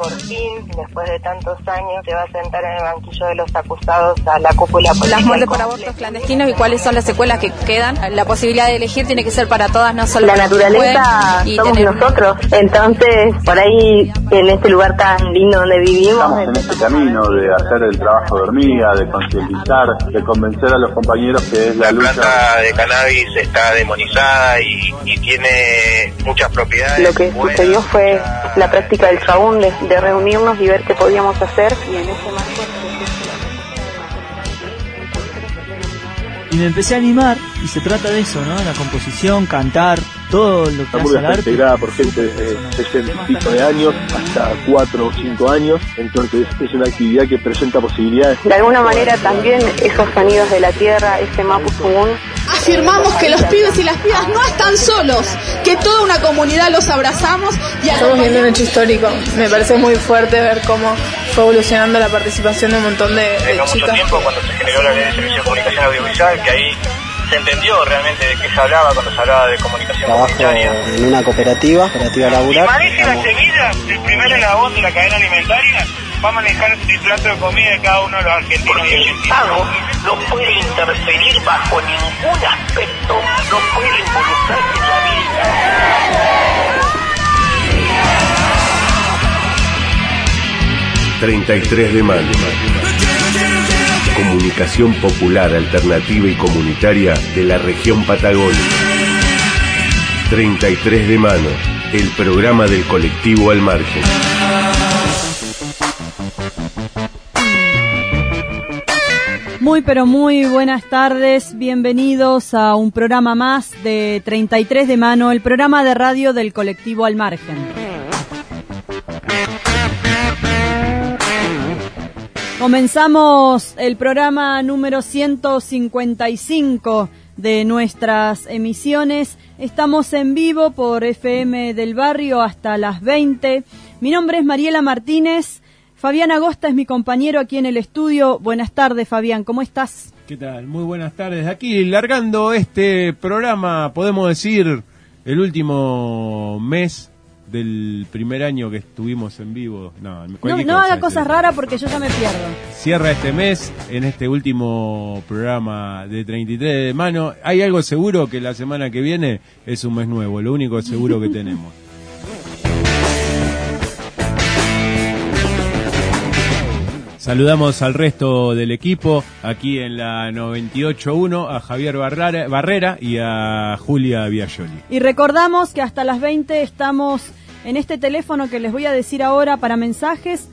por fin, después de tantos años, se va a sentar en el banquillo de los acusados a la cúpula política. Las muertes por abortos clandestinos y cuáles son las secuelas que quedan. La posibilidad de elegir tiene que ser para todas, no solo la naturaleza somos nosotros, entonces por ahí en este lugar tan lindo donde vivimos. Estamos en este camino de hacer el trabajo de hormiga, de concientizar, de convencer a los compañeros que es la lucha. La planta de cannabis está demonizada y tiene muchas propiedades. Lo que sucedió fue la práctica del chabún, de reunirnos y ver qué podíamos hacer, y en ese marco... Y me empecé a animar, y se trata de eso, ¿no? La composición, cantar, todo lo que hace el arte. Está integrada por gente de 60 y pico de años hasta 4 o 5 años, entonces es una actividad que presenta posibilidades. De alguna manera también esos sonidos de la tierra, ese mapuzungún. Afirmamos que los pibes y las pibas no están solos, que toda una comunidad los abrazamos. Estamos viendo un hecho histórico, me parece muy fuerte ver cómo fue evolucionando la participación de un montón de no chicas. Mucho tiempo cuando se generó la ley de servicio de comunicación audiovisual, que ahí se entendió realmente de qué se hablaba cuando se hablaba de comunicación comunitaria. En una cooperativa laboral. Si maneja la semilla, el primer eslabón de la cadena alimentaria va a manejar el plato de comida de cada uno de los argentinos y argentinos. El Estado no puede interferir bajo ningún aspecto, no puede involucrarse en la vida. 33 de mayo. Comunicación popular, alternativa y comunitaria de la región Patagonia. 33 de mano, el programa del colectivo Al Margen. Muy pero muy buenas tardes, bienvenidos a un programa más de 33 de mano, el programa de radio del colectivo Al Margen. Comenzamos el programa número 155 de nuestras emisiones. Estamos en vivo por FM del Barrio hasta las 20. Mi nombre es Mariela Martínez. Fabián Agosta es mi compañero aquí en el estudio. Buenas tardes, Fabián, ¿cómo estás? ¿Qué tal? Muy buenas tardes. Aquí largando este programa, podemos decir, el último mes del primer año que estuvimos en vivo. No haga cosas raras porque yo ya me pierdo. Cierra este mes en este último programa de 33 de mano. Hay algo seguro, que la semana que viene es un mes nuevo, lo único seguro que tenemos. Saludamos al resto del equipo aquí en la 98.1, a Javier Barrera y a Julia Biagioli. Y recordamos que hasta las 20 estamos en este teléfono que les voy a decir ahora para mensajes,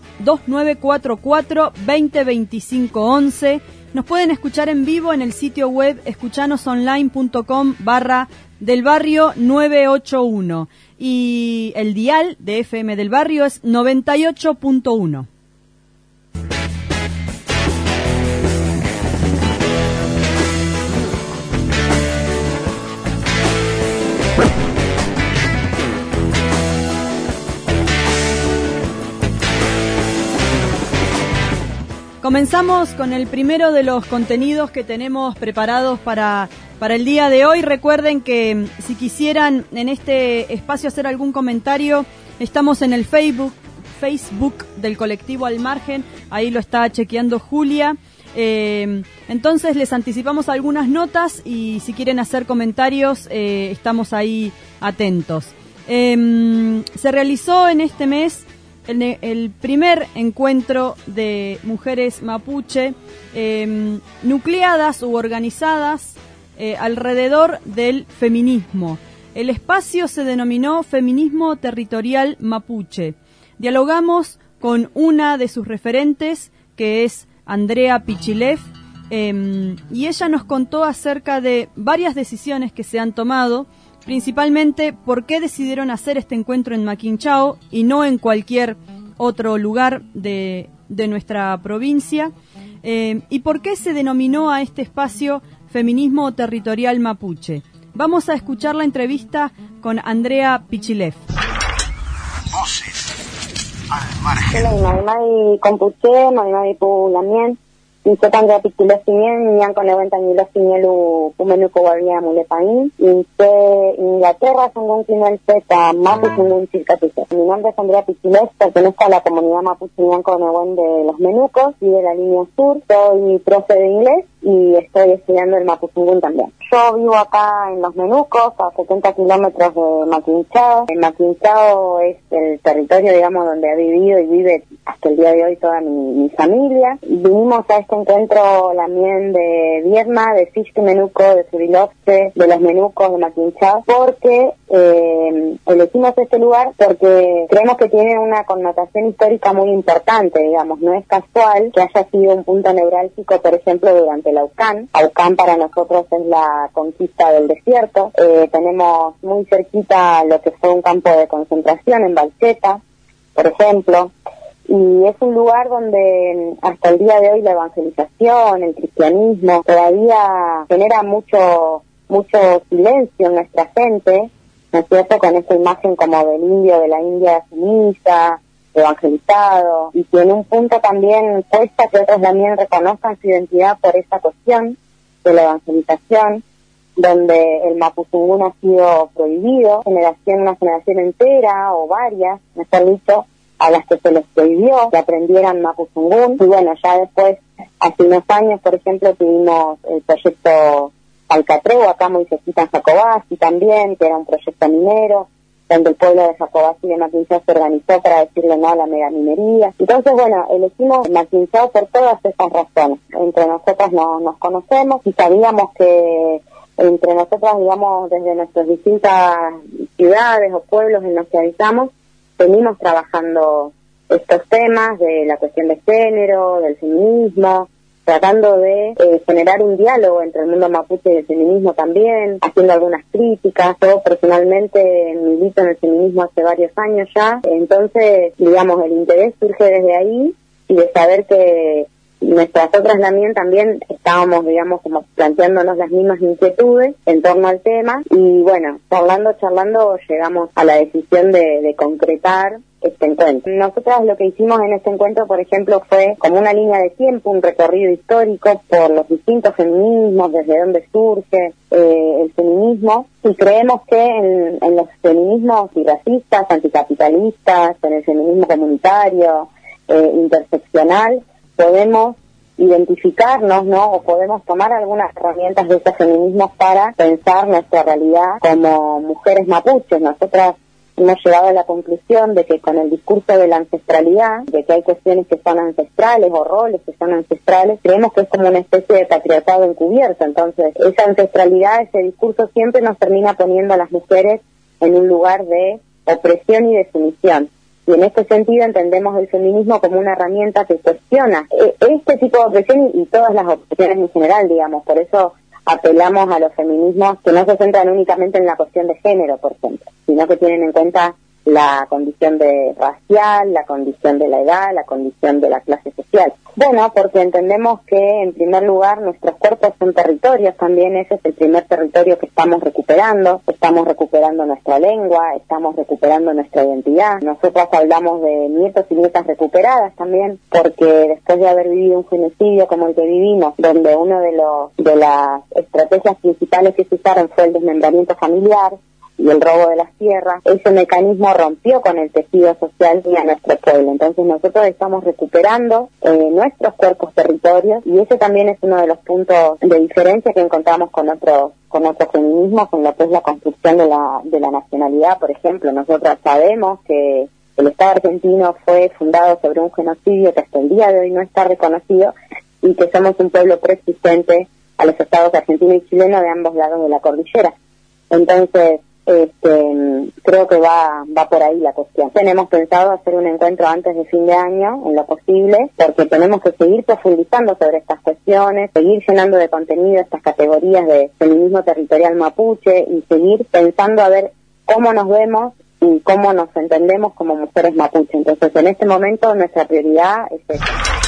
2944-202511. Nos pueden escuchar en vivo en el sitio web escuchanosonline.com/delbarrio981. Y el dial de FM del Barrio es 98.1. Comenzamos con el primero de los contenidos que tenemos preparados para el día de hoy. Recuerden que si quisieran en este espacio hacer algún comentario, estamos en el Facebook del colectivo Al Margen, ahí lo está chequeando Julia. Entonces les anticipamos algunas notas y si quieren hacer comentarios, estamos ahí atentos. Se realizó en este mes el primer encuentro de mujeres mapuche nucleadas u organizadas alrededor del feminismo. El espacio se denominó Feminismo Territorial Mapuche. Dialogamos con una de sus referentes, que es Andrea Pichilev, y ella nos contó acerca de varias decisiones que se han tomado, principalmente por qué decidieron hacer este encuentro en Maquinchao y no en cualquier otro lugar de nuestra provincia, y por qué se denominó a este espacio Feminismo Territorial Mapuche. Vamos a escuchar la entrevista con Andrea Pichilev. Voces al margen. Tanga Piquilosimian, Nianco Neventanilosimielu, Pumenuco Guardia Mulepaín, Inglaterra, Songun Quinel Zeta, Mapu Songun Chilcatuce. Mi nombre es Andrea Piquiles, pertenezco a la comunidad Mapuche Nianco Neven de los Menucos y de la línea sur. Soy profe de inglés y estoy estudiando el Mapuzungún también. Yo vivo acá en los Menucos, a 70 kilómetros de Maquinchao. Maquinchao es el territorio, digamos, donde ha vivido y vive hasta el día de hoy toda mi familia. Vinimos a este encuentro también de Vierma, de Fishki Menuco, de Surilovce, de los Menucos de Maquinchao, porque elegimos este lugar porque creemos que tiene una connotación histórica muy importante, digamos. No es casual que haya sido un punto neurálgico, por ejemplo, durante la UCAN. UCAN para nosotros es la conquista del desierto. Tenemos muy cerquita lo que fue un campo de concentración en Balseta, por ejemplo. Y es un lugar donde hasta el día de hoy la evangelización, el cristianismo, todavía genera mucho silencio en nuestra gente, ¿no es cierto?, con esta imagen como del indio, de la India sumisa, evangelizado, y que en un punto también cuesta que otros también reconozcan su identidad por esta cuestión de la evangelización, donde el Mapuzungún ha sido prohibido, una generación entera o varias, mejor dicho, a las que se les prohibió que aprendieran Mapuzungún. Y bueno, ya después, hace unos años, por ejemplo, tuvimos el proyecto Alcatreu, acá muy cerquita en Jacobasi también, que era un proyecto minero, donde el pueblo de Jacobasi y de Maquinchao se organizó para decirle no a la megaminería. Entonces, bueno, elegimos Maquinchao por todas esas razones. Entre nosotras nos conocemos y sabíamos que entre nosotras, digamos, desde nuestras distintas ciudades o pueblos en los que habitamos, venimos trabajando estos temas de la cuestión de género, del feminismo, tratando de generar un diálogo entre el mundo mapuche y el feminismo también, haciendo algunas críticas. Yo personalmente milito en el feminismo hace varios años ya, entonces, digamos, el interés surge desde ahí y de saber que nuestras otras también estábamos, digamos, como planteándonos las mismas inquietudes en torno al tema y bueno, charlando llegamos a la decisión de concretar este encuentro. Nosotras lo que hicimos en este encuentro, por ejemplo, fue como una línea de tiempo, un recorrido histórico por los distintos feminismos, desde dónde surge el feminismo, y creemos que en los feminismos antirracistas, anticapitalistas, en el feminismo comunitario, interseccional, podemos identificarnos, ¿no? O podemos tomar algunas herramientas de esos feminismos para pensar nuestra realidad como mujeres mapuches. Nosotras hemos llegado a la conclusión de que con el discurso de la ancestralidad, de que hay cuestiones que son ancestrales o roles que son ancestrales, creemos que es como una especie de patriarcado encubierto. Entonces, esa ancestralidad, ese discurso siempre nos termina poniendo a las mujeres en un lugar de opresión y de sumisión. Y en este sentido entendemos el feminismo como una herramienta que cuestiona este tipo de opresión y todas las opresiones en general, digamos. Por eso apelamos a los feminismos que no se centran únicamente en la cuestión de género, por ejemplo, sino que tienen en cuenta la condición de racial, la condición de la edad, la condición de la clase social. Bueno, porque entendemos que en primer lugar nuestros cuerpos son territorios también, ese es el primer territorio que estamos recuperando nuestra lengua, estamos recuperando nuestra identidad. Nosotras hablamos de nietos y nietas recuperadas también, porque después de haber vivido un genocidio como el que vivimos, donde uno de las estrategias principales que se usaron fue el desmembramiento familiar, y el robo de las tierras, ese mecanismo rompió con el tejido social y a nuestro pueblo. Entonces nosotros estamos recuperando nuestros cuerpos territorios y ese también es uno de los puntos de diferencia que encontramos con otros feminismos, con lo que es la construcción de la nacionalidad. Por ejemplo, nosotros sabemos que el Estado argentino fue fundado sobre un genocidio que hasta el día de hoy no está reconocido y que somos un pueblo preexistente a los estados argentino y chileno de ambos lados de la cordillera. Entonces, creo que va por ahí la cuestión. Tenemos pensado hacer un encuentro antes de fin de año, en lo posible, porque tenemos que seguir profundizando sobre estas cuestiones, seguir llenando de contenido estas categorías de feminismo territorial mapuche y seguir pensando a ver cómo nos vemos y cómo nos entendemos como mujeres mapuche. Entonces, en este momento, nuestra prioridad es esta.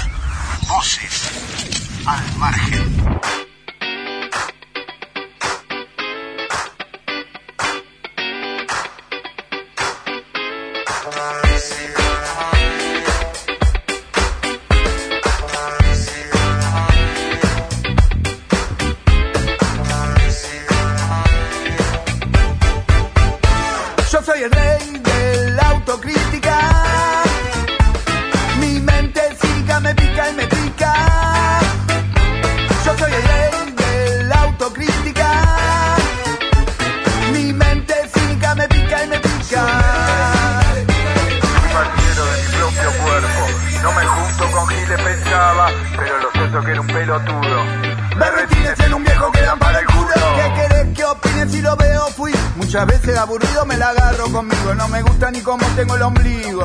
Voces al margen. soy el rey de la autocrítica. Mi mente cínica me pica y me pica. Fui partiero de mi propio cuerpo. No me junto con giles, pensaba, pero lo cierto que era un pelotudo. Berretines en un viejo que dan para el culo. ¿Qué querés que opine si lo veo? Fui muchas veces aburrido, me la agarro conmigo. No me gusta ni cómo tengo el ombligo.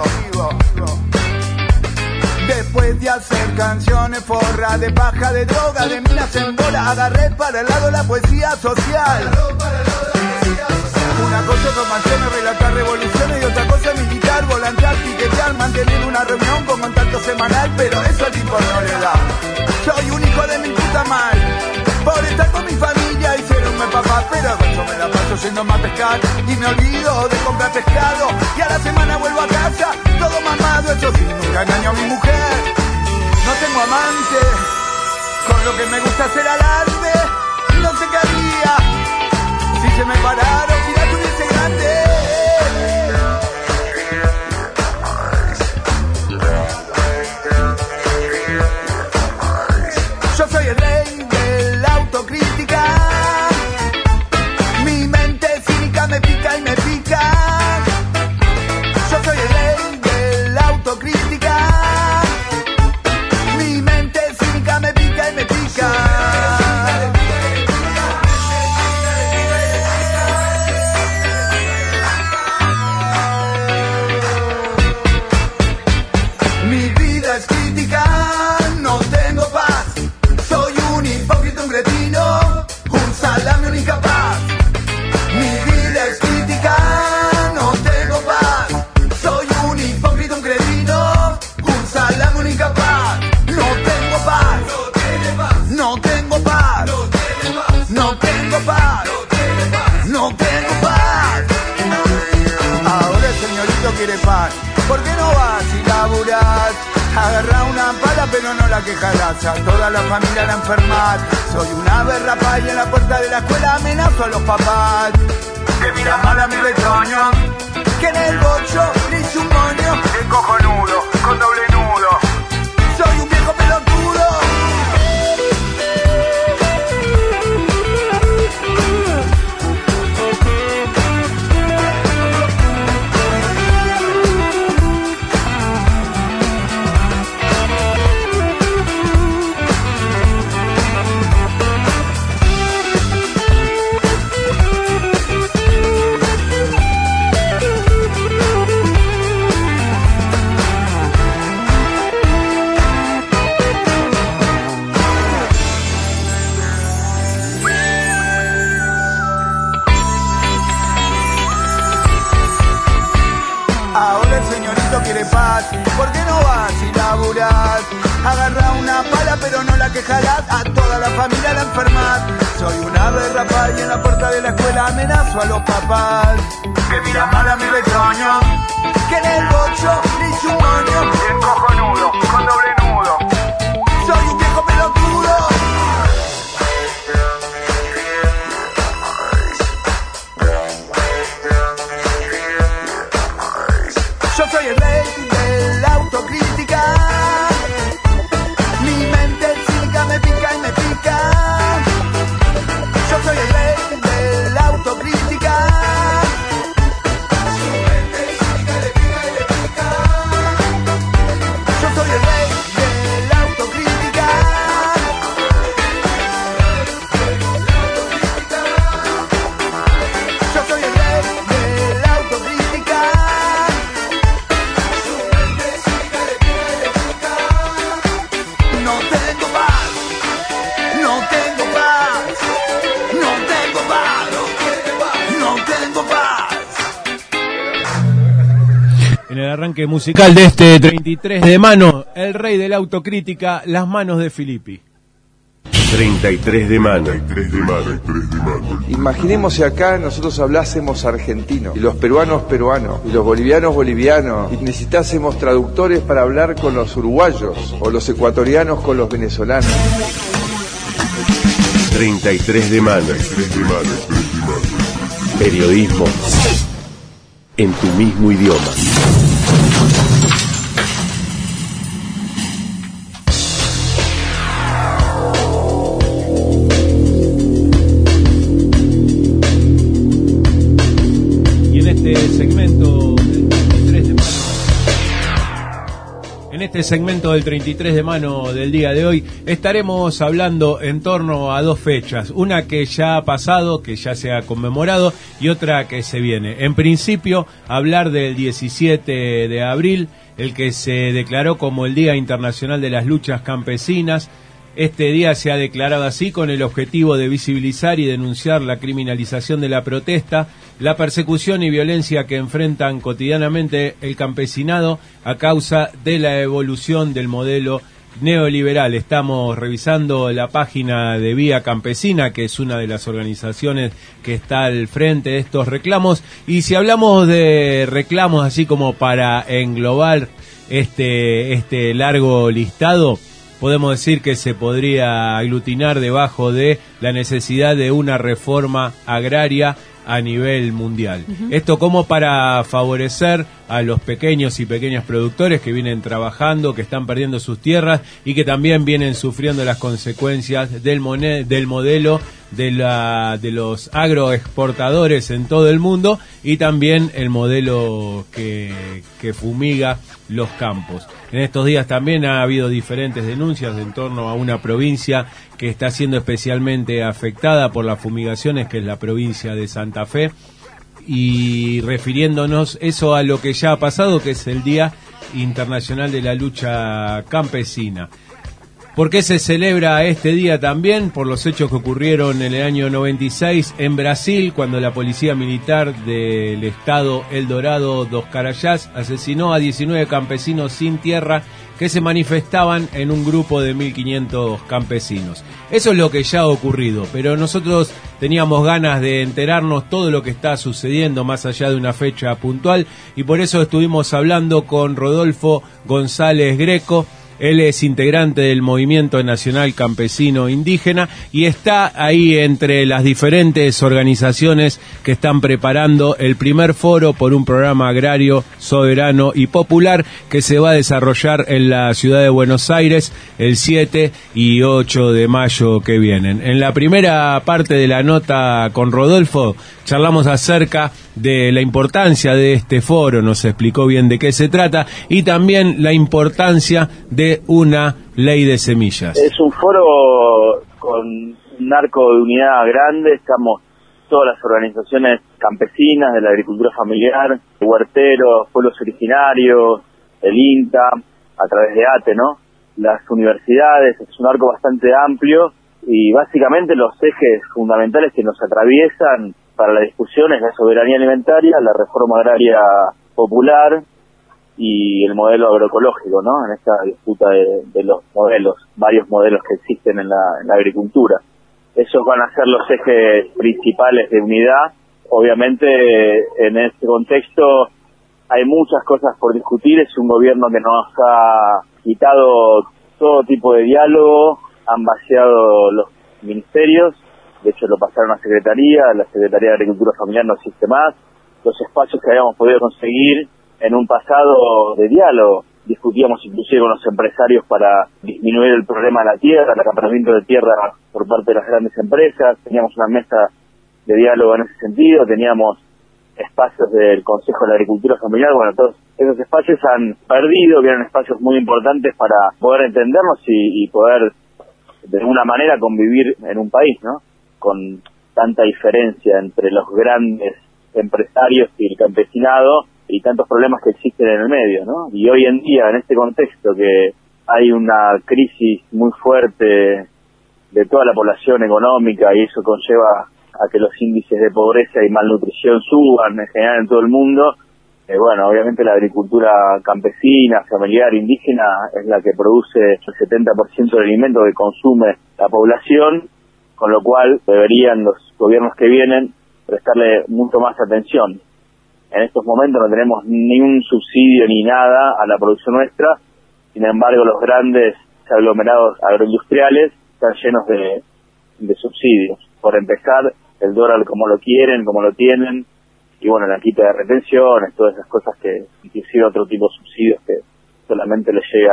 Después de hacer canciones forras de paja, de droga, de minas en bola, agarré para el lado la poesía social. Una cosa es romancear, relatar revoluciones, y otra cosa es militar, volantear, piquetear, mantener una reunión con contacto semanal, pero eso al tipo no le da. Soy un hijo de mi puta madre, por estar con mi familia hicieronme papá, pero yo me la paso yendo más a pescar y me olvido de comprar pescado, y a la semana vuelvo a casa todo mamado, eso sí, nunca engaño a mi mujer. No tengo amante, con lo que me gusta hacer alarde, y no sé qué haría si se me pararon, si la tuviese grande. Yo soy el rey de la autocrítica. Mi mente cínica me pica y me pica. Yo soy el rey de la autocrítica. Mi mente cínica me pica y me pica. Mi vida es crítica, no tengo paz. Soy un hipócrita, un cretino, un salame, un incapaz. Mi vida es crítica, no tengo paz. Soy un hipócrita, un cretino, un salame, un incapaz. No tengo paz, no tengo paz, no tengo paz, no tengo paz. Ahora el señorito quiere paz. ¿Por qué no vas y laburás? Agarrá una pala pero no la quejarás. A toda la familia la enfermás. Soy una berrapa y en la puerta de la escuela amenazo a los papás que miran mal a mi retoño, que en el bocho le hice un moño. El cojonudo, con doble nudo. Soy un viejo pelotudo. Ahora el señorito quiere paz. ¿Por qué no vas y laburás? Agarrá una pala pero no la quejarás. A toda la familia la enfermás. Soy una berrapa y en la puerta de la escuela amenazo a los papás que miran mal a mi retoño, que en el bocho le hice un moño. El cojonudo, con doble nudo. Soy un viejo pelotudo. Yo soy el rey de la autocrítica. Mi mente cínica me pica y me pica. Yo soy el rey de la autocrítica. Su mente cínica le pica y le pica. Yo soy el rey de la autocrítica. Yo soy el rey de la autocrítica. No tengo paz, no tengo paz, no tengo paz, no tengo paz. En el arranque musical de este 33 de mano, el rey de la autocrítica, las manos de Filippi. 33 de mano. Imaginemos si acá nosotros hablásemos argentino, y los peruanos peruanos, y los bolivianos bolivianos, y necesitásemos traductores para hablar con los uruguayos, o los ecuatorianos con los venezolanos. 33 de mano. Periodismo en tu mismo idioma. En este segmento del 33 de mano del día de hoy estaremos hablando en torno a dos fechas, una que ya ha pasado, que ya se ha conmemorado, y otra que se viene. En principio, hablar del 17 de abril, el que se declaró como el Día Internacional de las Luchas Campesinas. Este día se ha declarado así con el objetivo de visibilizar y denunciar la criminalización de la protesta, la persecución y violencia que enfrentan cotidianamente el campesinado a causa de la evolución del modelo neoliberal. Estamos revisando la página de Vía Campesina, que es una de las organizaciones que está al frente de estos reclamos, y si hablamos de reclamos así como para englobar este largo listado, podemos decir que se podría aglutinar debajo de la necesidad de una reforma agraria a nivel mundial. Esto como para favorecer a los pequeños y pequeñas productores que vienen trabajando, que están perdiendo sus tierras y que también vienen sufriendo las consecuencias del modelo de los agroexportadores en todo el mundo, y también el modelo que fumiga los campos. En estos días también ha habido diferentes denuncias en torno a una provincia que está siendo especialmente afectada por las fumigaciones, que es la provincia de Santa Fe, y refiriéndonos eso a lo que ya ha pasado, que es el Día Internacional de la Lucha Campesina. ¿Por qué se celebra este día también? Por los hechos que ocurrieron en el año 96 en Brasil, cuando la policía militar del estado El Dorado dos Carajás asesinó a 19 campesinos sin tierra que se manifestaban en un grupo de 1.500 campesinos. Eso es lo que ya ha ocurrido, pero nosotros teníamos ganas de enterarnos todo lo que está sucediendo más allá de una fecha puntual, y por eso estuvimos hablando con Rodolfo González Greco. Él es integrante del Movimiento Nacional Campesino Indígena y está ahí entre las diferentes organizaciones que están preparando el primer foro por un programa agrario soberano y popular que se va a desarrollar en la ciudad de Buenos Aires el 7 y 8 de mayo que vienen. En la primera parte de la nota con Rodolfo charlamos acerca de la importancia de este foro, nos explicó bien de qué se trata, y también la importancia de una ley de semillas. Es un foro con un arco de unidad grande, estamos todas las organizaciones campesinas de la agricultura familiar, huerteros, pueblos originarios, el INTA, a través de ATE, ¿no? Las universidades, es un arco bastante amplio, y básicamente los ejes fundamentales que nos atraviesan para la discusión es la soberanía alimentaria, la reforma agraria popular y el modelo agroecológico, ¿no? En esta disputa de los modelos, varios modelos que existen en la agricultura. Esos van a ser los ejes principales de unidad. Obviamente, en este contexto hay muchas cosas por discutir. Es un gobierno que nos ha quitado todo tipo de diálogo, han vaciado los ministerios, de hecho lo pasaron a la Secretaría de Agricultura Familiar no existe más. Los espacios que habíamos podido conseguir en un pasado de diálogo, discutíamos inclusive con los empresarios para disminuir el problema de la tierra, el acaparamiento de tierra por parte de las grandes empresas, teníamos una mesa de diálogo en ese sentido, teníamos espacios del Consejo de la Agricultura Familiar. Bueno, todos esos espacios han perdido, que eran espacios muy importantes para poder entendernos y poder de alguna manera convivir en un país, ¿no? Con tanta diferencia entre los grandes empresarios y el campesinado y tantos problemas que existen en el medio, ¿no? Y hoy en día, en este contexto que hay una crisis muy fuerte de toda la población económica, y eso conlleva a que los índices de pobreza y malnutrición suban en general en todo el mundo, bueno, obviamente la agricultura campesina, familiar, indígena es la que produce el 70% del alimento que consume la población, con lo cual deberían los gobiernos que vienen prestarle mucho más atención. En estos momentos no tenemos ni un subsidio ni nada a la producción nuestra, sin embargo los grandes aglomerados agroindustriales están llenos de subsidios. Por empezar, el dólar como lo quieren, como lo tienen, y bueno, la quita de retenciones, todas esas cosas que inclusive otro tipo de subsidios que solamente les llega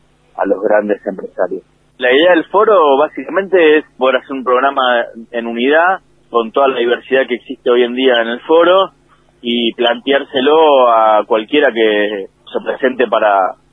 a los grandes empresarios. La idea del foro básicamente es poder hacer un programa en unidad con toda la diversidad que existe hoy en día en el foro y planteárselo a cualquiera que se presente para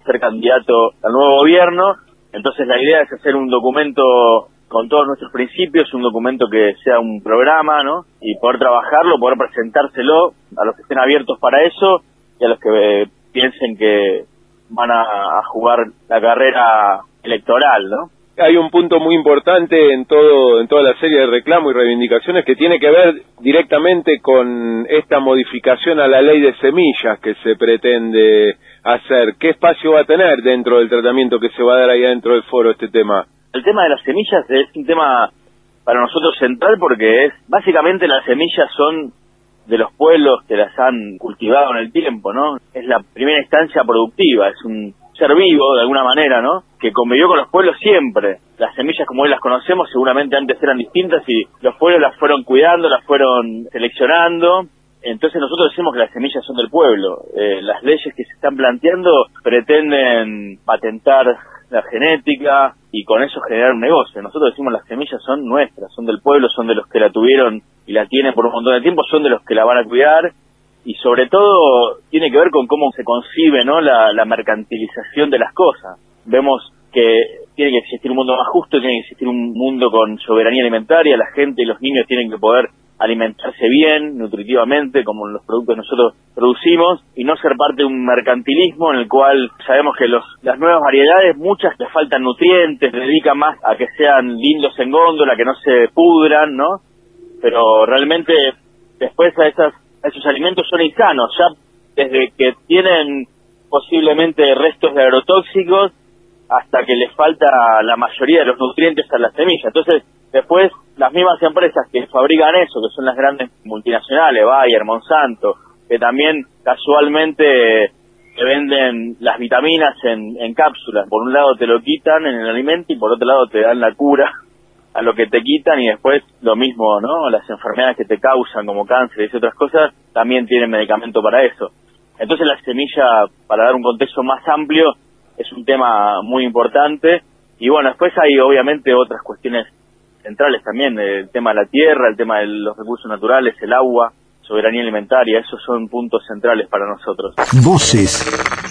ser candidato al nuevo gobierno. Entonces la idea es hacer un documento con todos nuestros principios, un documento que sea un programa, ¿no? Y poder trabajarlo, poder presentárselo a los que estén abiertos para eso y a los que piensen que van a jugar la carrera electoral, ¿no? Hay un punto muy importante en toda la serie de reclamos y reivindicaciones que tiene que ver directamente con esta modificación a la ley de semillas que se pretende hacer. ¿Qué espacio va a tener dentro del tratamiento que se va a dar ahí dentro del foro este tema? El tema de las semillas es un tema para nosotros central porque básicamente las semillas son de los pueblos que las han cultivado en el tiempo, ¿no? Es la primera instancia productiva, es un ser vivo de alguna manera, ¿no? Que convivió con los pueblos siempre. Las semillas como hoy las conocemos seguramente antes eran distintas y los pueblos las fueron cuidando, las fueron seleccionando. Entonces nosotros decimos que las semillas son del pueblo. Las leyes que se están planteando pretenden patentar la genética y con eso generar un negocio. Nosotros decimos las semillas son nuestras, son del pueblo, son de los que la tuvieron y la tienen por un montón de tiempo, son de los que la van a cuidar y sobre todo tiene que ver con cómo se concibe, ¿no? la mercantilización de las cosas. Vemos que tiene que existir un mundo más justo, tiene que existir un mundo con soberanía alimentaria, la gente y los niños tienen que poder alimentarse bien, nutritivamente, como los productos que nosotros producimos, y no ser parte de un mercantilismo en el cual sabemos que las nuevas variedades, muchas les faltan nutrientes, dedican más a que sean lindos en góndola, que no se pudran, ¿no? Pero realmente después esos alimentos son insanos, ya desde que tienen posiblemente restos de agrotóxicos hasta que les falta la mayoría de los nutrientes a las semillas. Entonces, después, las mismas empresas que fabrican eso, que son las grandes multinacionales, Bayer, Monsanto, que también casualmente te venden las vitaminas en cápsulas. Por un lado te lo quitan en el alimento y por otro lado te dan la cura a lo que te quitan y después lo mismo, ¿no? Las enfermedades que te causan como cáncer y otras cosas también tienen medicamento para eso. Entonces la semilla, para dar un contexto más amplio, es un tema muy importante. Y bueno, después hay obviamente otras cuestiones centrales también, el tema de la tierra, el tema de los recursos naturales, el agua, soberanía alimentaria, esos son puntos centrales para nosotros. Voces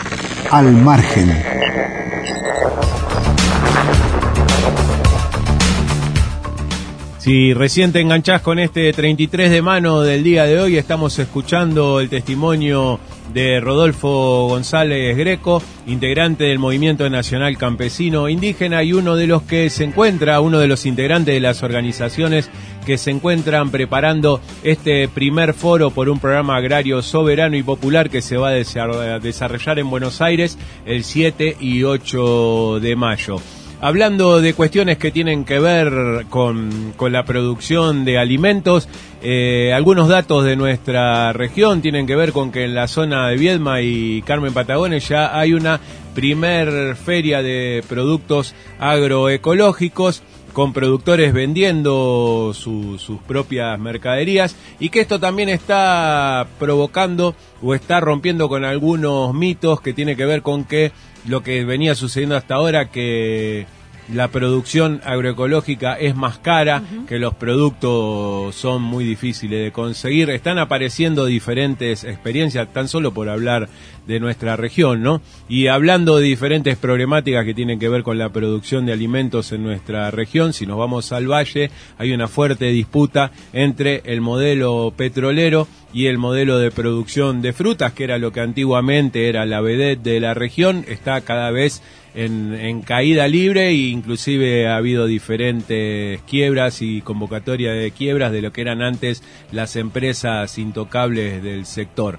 al margen. Si recién te enganchás con este 33 de mano del día de hoy, estamos escuchando el testimonio de Rodolfo González Greco, integrante del Movimiento Nacional Campesino Indígena y uno de los integrantes de las organizaciones que se encuentran preparando este primer foro por un programa agrario soberano y popular que se va a desarrollar en Buenos Aires el 7 y 8 de mayo. Hablando de cuestiones que tienen que ver con la producción de alimentos, algunos datos de nuestra región tienen que ver con que en la zona de Viedma y Carmen Patagones ya hay una primer feria de productos agroecológicos con productores vendiendo sus propias mercaderías y que esto también está provocando o está rompiendo con algunos mitos que tiene que ver con que lo que venía sucediendo hasta ahora, que la producción agroecológica es más cara, que los productos son muy difíciles de conseguir. Están apareciendo diferentes experiencias, tan solo por hablar de nuestra región, ¿no? Y hablando de diferentes problemáticas que tienen que ver con la producción de alimentos en nuestra región, si nos vamos al valle, hay una fuerte disputa entre el modelo petrolero y el modelo de producción de frutas, que era lo que antiguamente era la vedette de la región. Está cada vez en caída libre e inclusive ha habido diferentes quiebras y convocatoria de quiebras de lo que eran antes las empresas intocables del sector.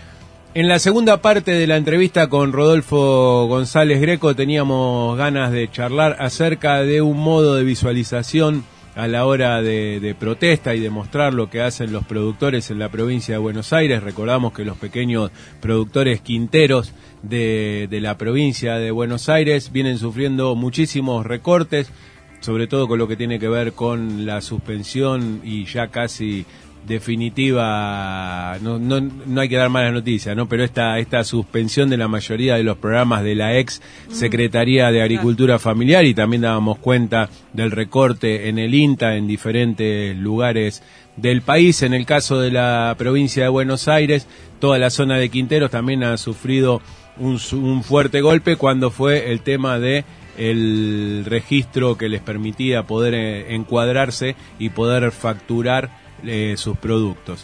En la segunda parte de la entrevista con Rodolfo González Greco teníamos ganas de charlar acerca de un modo de visualización a la hora de protesta y de mostrar lo que hacen los productores en la provincia de Buenos Aires. Recordamos que los pequeños productores quinteros de la provincia de Buenos Aires vienen sufriendo muchísimos recortes, sobre todo con lo que tiene que ver con la suspensión y ya casi definitiva, no hay que dar malas noticias, ¿no? Pero esta suspensión de la mayoría de los programas de la ex Secretaría de Agricultura Familiar, y también dábamos cuenta del recorte en el INTA en diferentes lugares del país. En el caso de la provincia de Buenos Aires, toda la zona de Quinteros también ha sufrido un fuerte golpe cuando fue el tema de el registro que les permitía poder encuadrarse y poder facturar sus productos.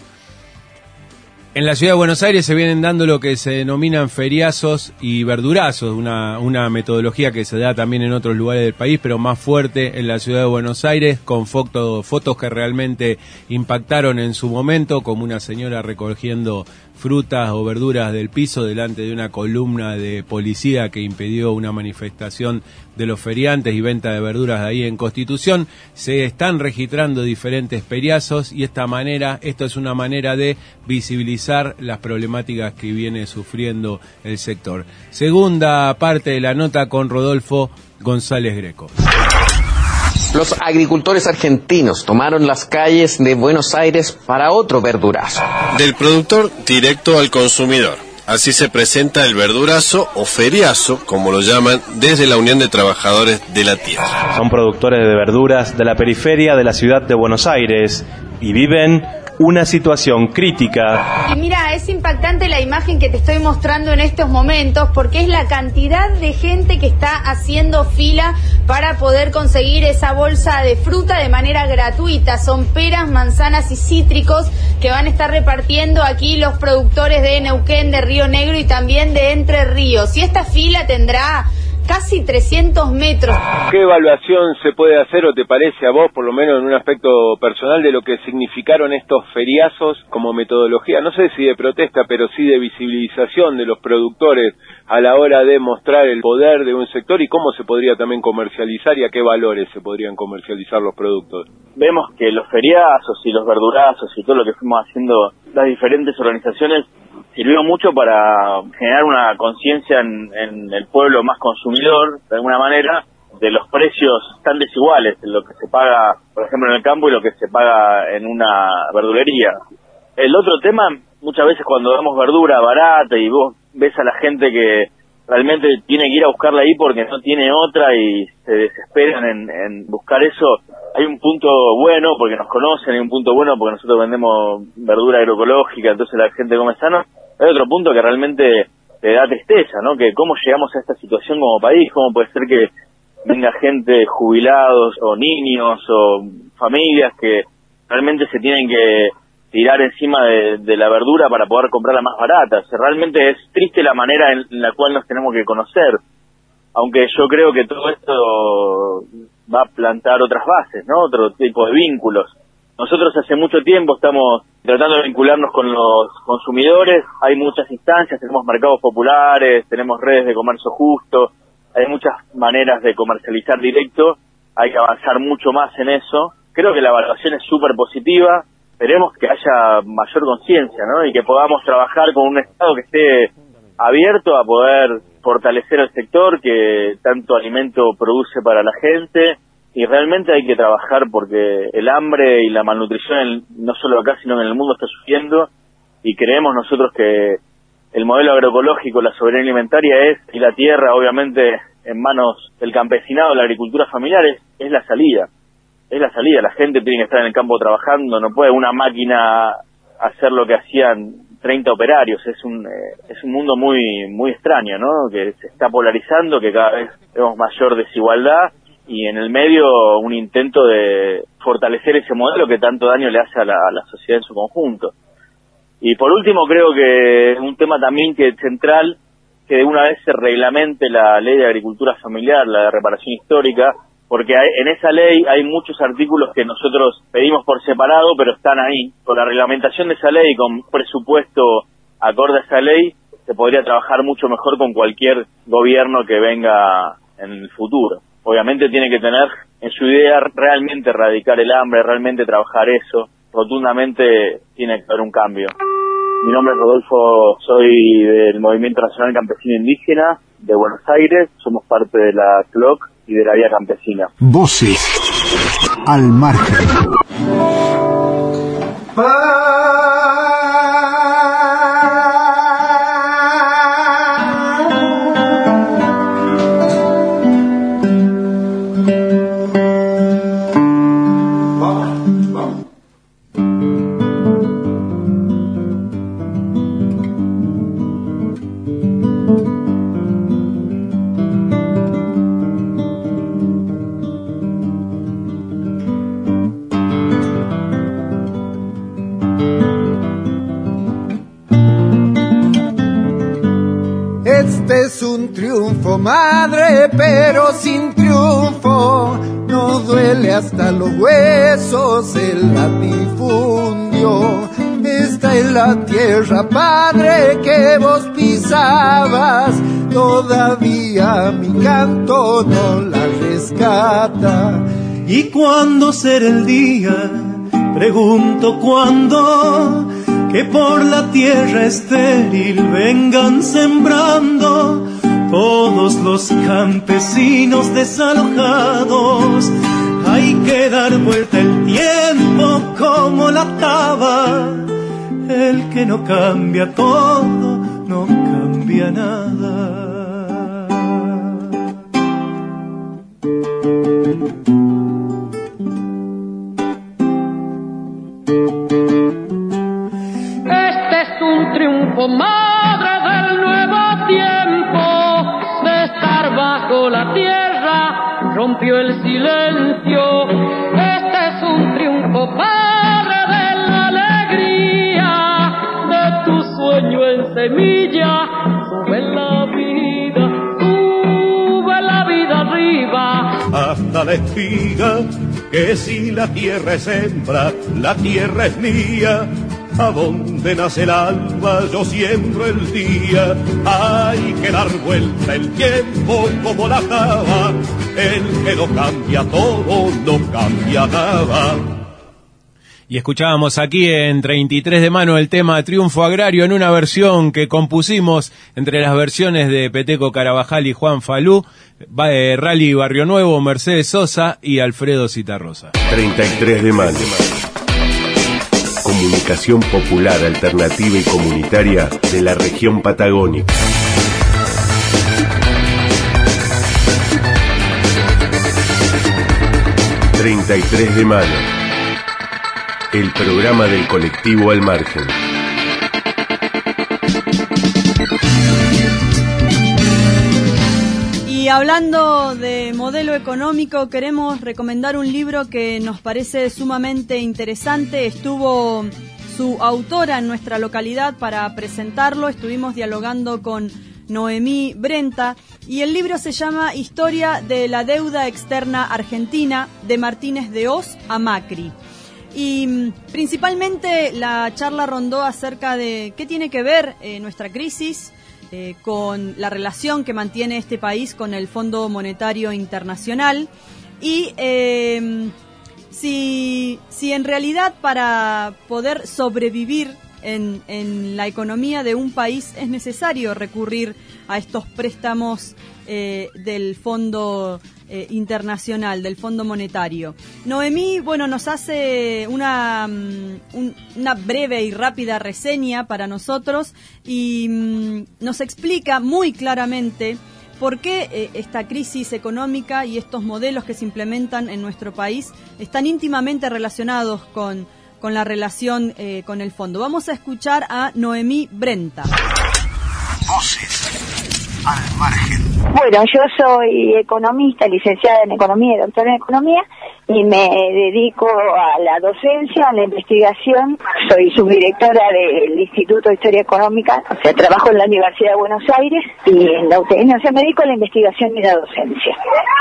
En la ciudad de Buenos Aires se vienen dando lo que se denominan feriazos y verdurazos, una metodología que se da también en otros lugares del país, pero más fuerte en la ciudad de Buenos Aires, con fotos que realmente impactaron en su momento, como una señora recogiendo frutas o verduras del piso delante de una columna de policía que impidió una manifestación de los feriantes y venta de verduras de ahí en Constitución. Se están registrando diferentes feriazos y esto es una manera de visibilizar las problemáticas que viene sufriendo el sector. Segunda parte de la nota con Rodolfo González Greco. Los agricultores argentinos tomaron las calles de Buenos Aires para otro verdurazo. Del productor directo al consumidor. Así se presenta el verdurazo o feriazo, como lo llaman, desde la Unión de Trabajadores de la Tierra. Son productores de verduras de la periferia de la ciudad de Buenos Aires y viven una situación crítica. Y mira, es impactante la imagen que te estoy mostrando en estos momentos porque es la cantidad de gente que está haciendo fila para poder conseguir esa bolsa de fruta de manera gratuita. Son peras, manzanas y cítricos que van a estar repartiendo aquí los productores de Neuquén, de Río Negro y también de Entre Ríos. Y esta fila tendrá casi 300 metros. ¿Qué evaluación se puede hacer o te parece a vos, por lo menos en un aspecto personal, de lo que significaron estos feriazos como metodología? No sé si de protesta, pero sí de visibilización de los productores a la hora de mostrar el poder de un sector y cómo se podría también comercializar y a qué valores se podrían comercializar los productos. Vemos que los feriazos y los verdurazos y todo lo que fuimos haciendo las diferentes organizaciones sirvió mucho para generar una conciencia en el pueblo más consumidor, de alguna manera, de los precios tan desiguales, lo que se paga, por ejemplo, en el campo y lo que se paga en una verdulería. El otro tema, muchas veces cuando damos verdura barata y vos ves a la gente que realmente tiene que ir a buscarla ahí porque no tiene otra y se desesperan en buscar eso, hay un punto bueno porque nos conocen, hay un punto bueno porque nosotros vendemos verdura agroecológica, entonces la gente come sano. Hay otro punto que realmente te da tristeza, ¿no? Que cómo llegamos a esta situación como país, cómo puede ser que venga gente, jubilados o niños o familias que realmente se tienen que tirar encima de la verdura para poder comprarla más barata. O sea, realmente es triste la manera en la cual nos tenemos que conocer, aunque yo creo que todo esto va a plantar otras bases, ¿no? Otro tipo de vínculos. Nosotros hace mucho tiempo estamos tratando de vincularnos con los consumidores, hay muchas instancias, tenemos mercados populares, tenemos redes de comercio justo, hay muchas maneras de comercializar directo, hay que avanzar mucho más en eso. Creo que la evaluación es súper positiva, esperemos que haya mayor conciencia, ¿no? Y que podamos trabajar con un Estado que esté abierto a poder fortalecer el sector que tanto alimento produce para la gente. Y realmente hay que trabajar porque el hambre y la malnutrición, no solo acá, sino en el mundo, está subiendo. Y creemos nosotros que el modelo agroecológico, la soberanía alimentaria y la tierra, obviamente, en manos del campesinado, la agricultura familiar, es la salida. Es la salida. La gente tiene que estar en el campo trabajando, no puede una máquina hacer lo que hacían 30 operarios. Es un mundo muy extraño, ¿no? Que se está polarizando, que cada vez vemos mayor desigualdad. Y en el medio un intento de fortalecer ese modelo que tanto daño le hace a la sociedad en su conjunto. Y por último creo que un tema también que es central, que de una vez se reglamente la ley de agricultura familiar, la de reparación histórica, porque en esa ley hay muchos artículos que nosotros pedimos por separado, pero están ahí. Con la reglamentación de esa ley, con presupuesto acorde a esa ley, se podría trabajar mucho mejor con cualquier gobierno que venga en el futuro. Obviamente tiene que tener en su idea realmente erradicar el hambre, realmente trabajar eso. Rotundamente tiene que haber un cambio. Mi nombre es Rodolfo, soy del Movimiento Nacional Campesino Indígena de Buenos Aires. Somos parte de la CLOC y de la Vía Campesina. Voces al margen. un triunfo, madre, pero sin triunfo. No duele hasta los huesos el latifundio. Esta es la tierra, padre, que vos pisabas. Todavía mi canto no la rescata. ¿Y cuándo será el día? Pregunto cuándo, que por la tierra estéril vengan sembrando todos los campesinos desalojados. Hay que dar vuelta el tiempo como la taba. El que no cambia todo, no cambia nada. Este es un triunfo, madre, del nuevo tiempo, de estar bajo la tierra, rompió el silencio. Este es un triunfo, padre, de la alegría, de tu sueño en semilla. Sube la vida arriba. Hasta la espiga, que si la tierra es hembra, la tierra es mía. A donde nace el alba, yo siembro el día. Hay que dar vuelta el tiempo como la java. El que no cambia todo, no cambia nada. Y escuchábamos aquí en 33 de mano el tema Triunfo Agrario en una versión que compusimos entre las versiones de Peteco Carabajal y Juan Falú, Rally Barrio Nuevo, Mercedes Sosa y Alfredo Citarrosa. 33 de mano. Comunicación popular, alternativa y comunitaria de la región patagónica. «33 de mano», el programa del colectivo Al Margen. Y hablando de modelo económico, queremos recomendar un libro que nos parece sumamente interesante. Estuvo su autora en nuestra localidad para presentarlo. Estuvimos dialogando con Noemí Brenta y el libro se llama Historia de la deuda externa argentina, de Martínez de Hoz a Macri. Y principalmente la charla rondó acerca de qué tiene que ver nuestra crisis con la relación que mantiene este país con el Fondo Monetario Internacional y si en realidad para poder sobrevivir en la economía de un país es necesario recurrir a estos préstamos del Fondo Internacional, del Fondo Monetario. Noemí, nos hace una breve y rápida reseña para nosotros y nos explica muy claramente por qué esta crisis económica y estos modelos que se implementan en nuestro país están íntimamente relacionados con la relación con el fondo. Vamos a escuchar a Noemí Brenta. Voces al margen. Bueno, yo soy economista, licenciada en Economía y doctora en Economía, y me dedico a la docencia, a la investigación. Soy subdirectora del Instituto de Historia Económica, o sea, trabajo en la Universidad de Buenos Aires y en la UTN, o sea, me dedico a la investigación y la docencia.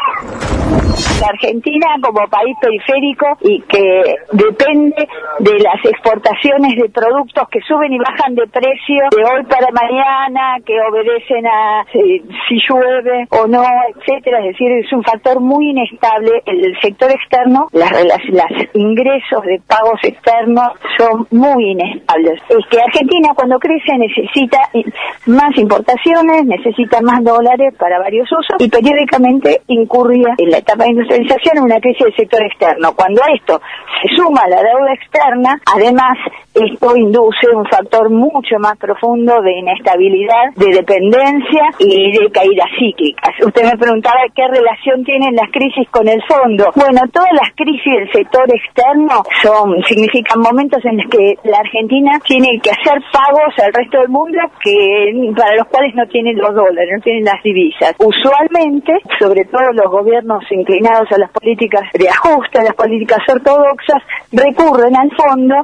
La Argentina como país periférico y que depende de las exportaciones de productos que suben y bajan de precio de hoy para mañana, que obedecen a si llueve o no, etcétera. Es decir, es un factor muy inestable. El sector externo, los ingresos de pagos externos son muy inestables. Es que Argentina cuando crece necesita más importaciones, necesita más dólares para varios usos y periódicamente incurría en la etapa de industrialización en una crisis del sector externo. Cuando a esto se suma la deuda externa, además esto induce un factor mucho más profundo de inestabilidad, de dependencia y de caídas cíclicas. Usted me preguntaba qué relación tienen las crisis con el fondo. Bueno, todas las crisis del sector externo significan momentos en los que la Argentina tiene que hacer pagos al resto del mundo para los cuales no tienen los dólares, no tienen las divisas. Usualmente, sobre todo los gobiernos inclinados a las políticas de ajuste, a las políticas ortodoxas, recurren al fondo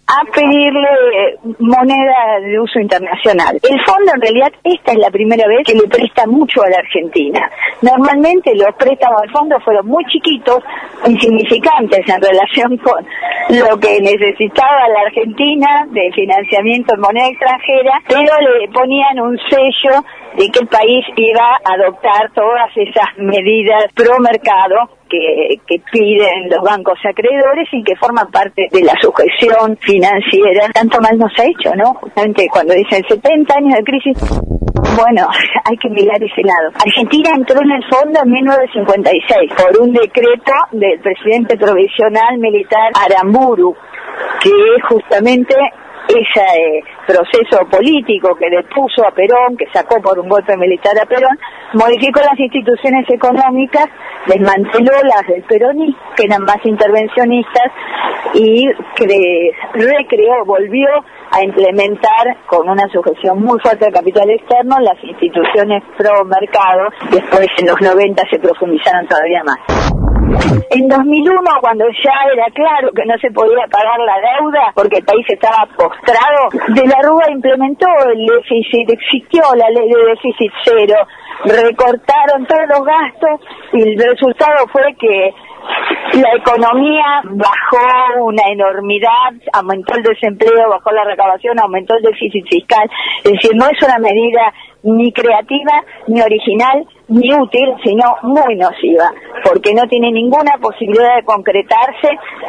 a pedirle moneda de uso internacional. El fondo, en realidad, esta es la primera vez que le presta mucho a la Argentina. Normalmente los préstamos al fondo fueron muy chiquitos, insignificantes en relación con lo que necesitaba la Argentina de financiamiento en moneda extranjera, pero le ponían un sello de que el país iba a adoptar todas esas medidas pro mercado que piden los bancos acreedores y que forman parte de la sujeción financiera. Tanto mal nos ha hecho, ¿no? Justamente cuando dicen 70 años de crisis, bueno, hay que mirar ese lado. Argentina entró en el fondo en 1956 por un decreto del presidente provisional militar Aramburu, que es justamente ese proceso político que depuso a Perón, que sacó por un golpe militar a Perón, modificó las instituciones económicas, desmanteló las del peronismo, que eran más intervencionistas, y recreó, volvió a implementar con una sujeción muy fuerte al capital externo las instituciones pro mercado. Después en los 90 se profundizaron todavía más. En 2001, cuando ya era claro que no se podía pagar la deuda porque el país estaba postrado, De la Rúa implementó el déficit, existió la ley de déficit cero, recortaron todos los gastos y el resultado fue que la economía bajó una enormidad, aumentó el desempleo, bajó la recaudación, aumentó el déficit fiscal. Es decir, no es una medida ni creativa, ni original, ni útil, sino muy nociva, porque no tiene ninguna posibilidad de concretarse,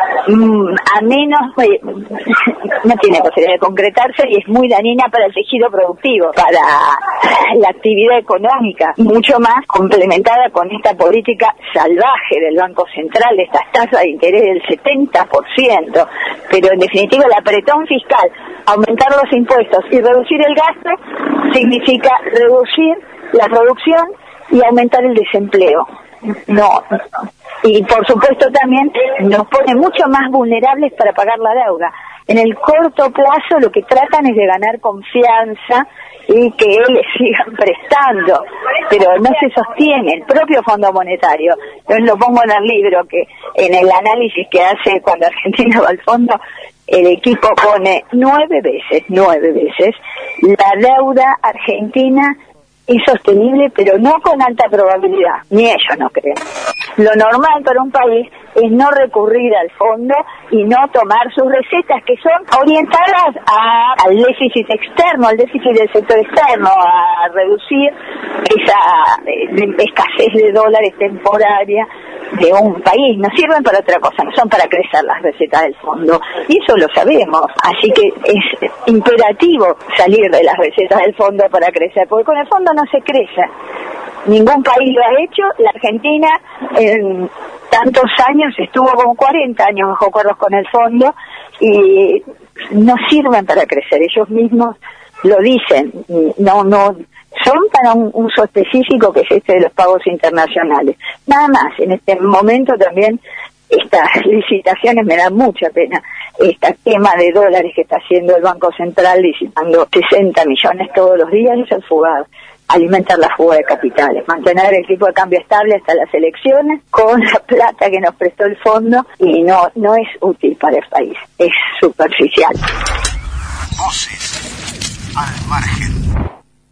a menos, no tiene posibilidad de concretarse y es muy dañina para el tejido productivo, para la actividad económica, mucho más complementada con esta política salvaje del Banco Central, estas tasas de interés del 70%, pero en definitiva el apretón fiscal, aumentar los impuestos y reducir el gasto, significa reducir la producción y aumentar el desempleo. No. Y por supuesto también nos pone mucho más vulnerables para pagar la deuda. En el corto plazo lo que tratan es de ganar confianza y que le sigan prestando, pero no se sostiene el propio Fondo Monetario. Yo lo pongo en el libro, que en el análisis que hace cuando Argentina va al fondo, el equipo pone 9 veces la deuda argentina insostenible, pero no con alta probabilidad, ni ellos no creen. Lo normal para un país es no recurrir al fondo y no tomar sus recetas, que son orientadas al déficit externo, al déficit del sector externo, a reducir esa escasez de dólares temporaria de un país. No sirven para otra cosa, no son para crecer las recetas del fondo, y eso lo sabemos. Así que es imperativo salir de las recetas del fondo para crecer, porque con el fondo no se crece. Ningún país lo ha hecho. La Argentina en tantos años estuvo como 40 años bajo acuerdos con el fondo y no sirven para crecer. Ellos mismos lo dicen, no son para un uso específico, que es este de los pagos internacionales. Nada más. En este momento también estas licitaciones me dan mucha pena. Este tema de dólares que está haciendo el Banco Central, licitando 60 millones todos los días, es el fugado. Alimentar la fuga de capitales, mantener el tipo de cambio estable hasta las elecciones con la plata que nos prestó el fondo, y no es útil para el país, es superficial. Voces al margen.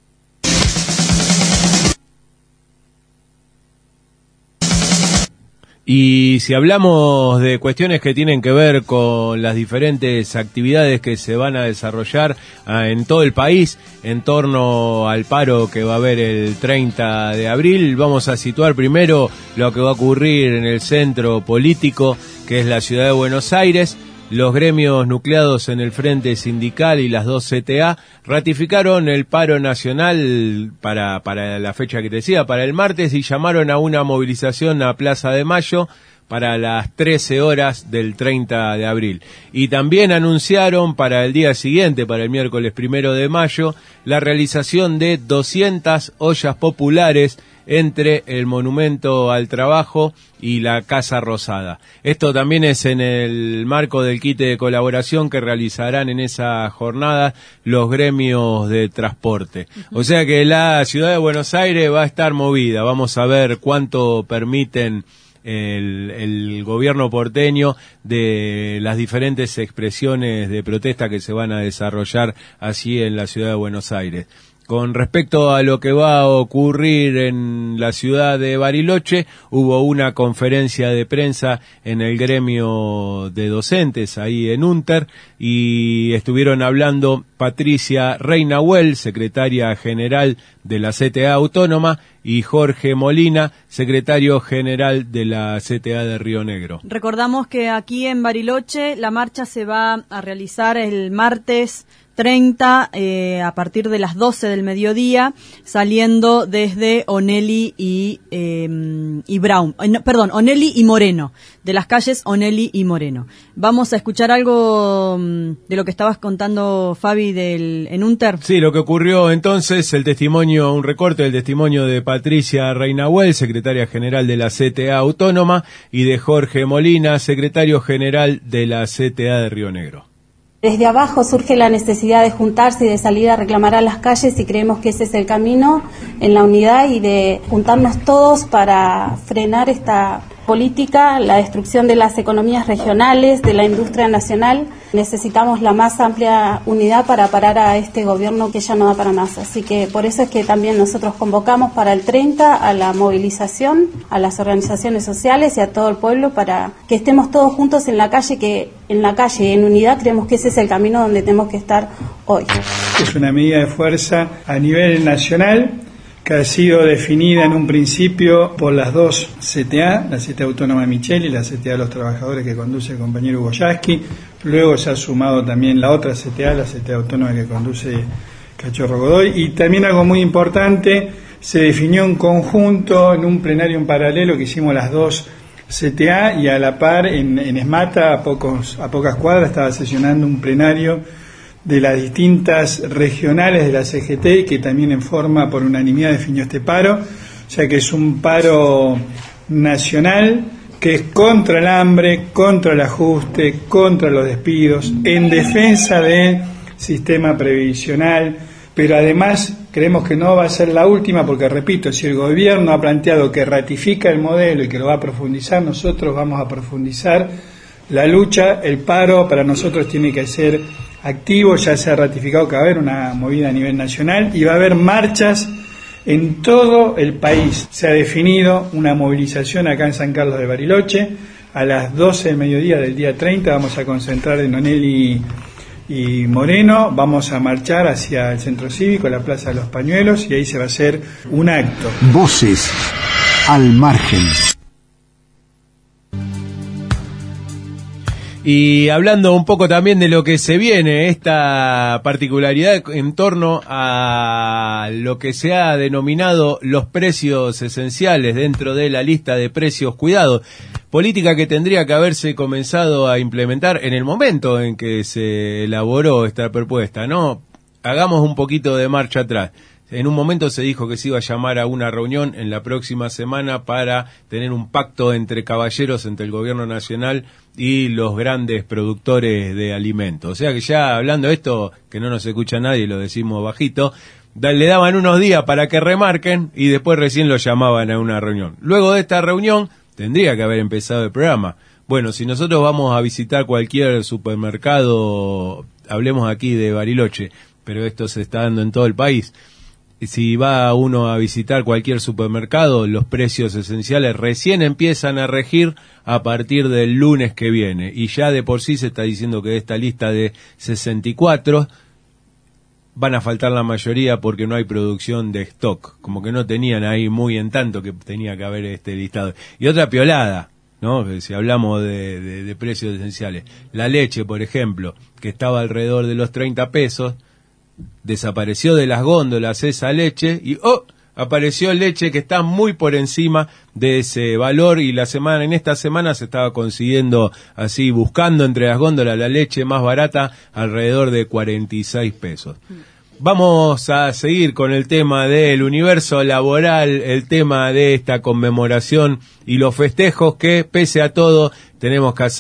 Y si hablamos de cuestiones que tienen que ver con las diferentes actividades que se van a desarrollar en todo el país en torno al paro que va a haber el 30 de abril, vamos a situar primero lo que va a ocurrir en el centro político, que es la ciudad de Buenos Aires. Los gremios nucleados en el Frente Sindical y las dos CTA ratificaron el paro nacional para la fecha que te decía, para el martes, y llamaron a una movilización a Plaza de Mayo para las 13 horas del 30 de abril. Y también anunciaron para el día siguiente, para el miércoles 1 de mayo, la realización de 200 ollas populares entre el Monumento al Trabajo y la Casa Rosada. Esto también es en el marco del quite de colaboración que realizarán en esa jornada los gremios de transporte. O sea que la ciudad de Buenos Aires va a estar movida. Vamos a ver cuánto permiten el gobierno porteño de las diferentes expresiones de protesta que se van a desarrollar así en la ciudad de Buenos Aires. Con respecto a lo que va a ocurrir en la ciudad de Bariloche, hubo una conferencia de prensa en el gremio de docentes ahí en UNTER y estuvieron hablando Patricia Reinahuel, secretaria general de la CTA Autónoma, y Jorge Molina, secretario general de la CTA de Río Negro. Recordamos que aquí en Bariloche la marcha se va a realizar el martes 30 a partir de las 12 del mediodía, saliendo desde Onelli y Brown, Onelli y Moreno, de las calles Onelli y Moreno. Vamos a escuchar algo de lo que estabas contando, Fabi, en UNTER. Sí, lo que ocurrió entonces, un recorte del testimonio de Patricia Reinahuel, secretaria general de la CTA Autónoma, y de Jorge Molina, secretario general de la CTA de Río Negro. Desde abajo surge la necesidad de juntarse y de salir a reclamar a las calles, y creemos que ese es el camino en la unidad y de juntarnos todos para frenar esta política, la destrucción de las economías regionales, de la industria nacional. Necesitamos la más amplia unidad para parar a este gobierno que ya no da para más. Así que por eso es que también nosotros convocamos para el 30 a la movilización, a las organizaciones sociales y a todo el pueblo para que estemos todos juntos en la calle, en unidad, creemos que ese es el camino donde tenemos que estar hoy. Es una medida de fuerza a nivel nacional que ha sido definida en un principio por las dos CTA, la CTA Autónoma de Micheli y la CTA de los Trabajadores que conduce el compañero Hugo Yasky. Luego se ha sumado también la otra CTA, la CTA Autónoma que conduce Cachorro Godoy. Y también algo muy importante, se definió en conjunto en un plenario en paralelo que hicimos las dos CTA, y a la par en Esmata, a pocas cuadras, estaba sesionando un plenario de las distintas regionales de la CGT, que también en forma por unanimidad definió este paro, o sea que es un paro nacional que es contra el hambre, contra el ajuste, contra los despidos, en defensa del sistema previsional, pero además creemos que no va a ser la última, porque repito, si el gobierno ha planteado que ratifica el modelo y que lo va a profundizar, nosotros vamos a profundizar la lucha. El paro para nosotros tiene que ser activo, ya se ha ratificado que va a haber una movida a nivel nacional y va a haber marchas en todo el país. Se ha definido una movilización acá en San Carlos de Bariloche a las 12 del mediodía del día 30, vamos a concentrar en Onelli y Moreno, vamos a marchar hacia el Centro Cívico, la Plaza de los Pañuelos, y ahí se va a hacer un acto. Voces al margen. Y hablando un poco también de lo que se viene, esta particularidad en torno a lo que se ha denominado los precios esenciales dentro de la lista de precios cuidados, política que tendría que haberse comenzado a implementar en el momento en que se elaboró esta propuesta, ¿no? Hagamos un poquito de marcha atrás. En un momento se dijo que se iba a llamar a una reunión en la próxima semana para tener un pacto entre caballeros entre el gobierno nacional y los grandes productores de alimentos. O sea que ya hablando de esto, que no nos escucha nadie, lo decimos bajito, le daban unos días para que remarquen y después recién lo llamaban a una reunión. Luego de esta reunión tendría que haber empezado el programa. Bueno, si nosotros vamos a visitar cualquier supermercado, hablemos aquí de Bariloche, pero esto se está dando en todo el país. Si va uno a visitar cualquier supermercado, los precios esenciales recién empiezan a regir a partir del lunes que viene. Y ya de por sí se está diciendo que de esta lista de 64 van a faltar la mayoría porque no hay producción de stock. Como que no tenían ahí muy en tanto que tenía que haber este listado. Y otra piolada, ¿no? Si hablamos de precios esenciales. La leche, por ejemplo, que estaba alrededor de los 30 pesos, desapareció de las góndolas esa leche y apareció leche que está muy por encima de ese valor, y en esta semana se estaba consiguiendo así, buscando entre las góndolas la leche más barata alrededor de 46 pesos. Vamos a seguir con el tema del universo laboral, el tema de esta conmemoración y los festejos que, pese a todo, tenemos que hacer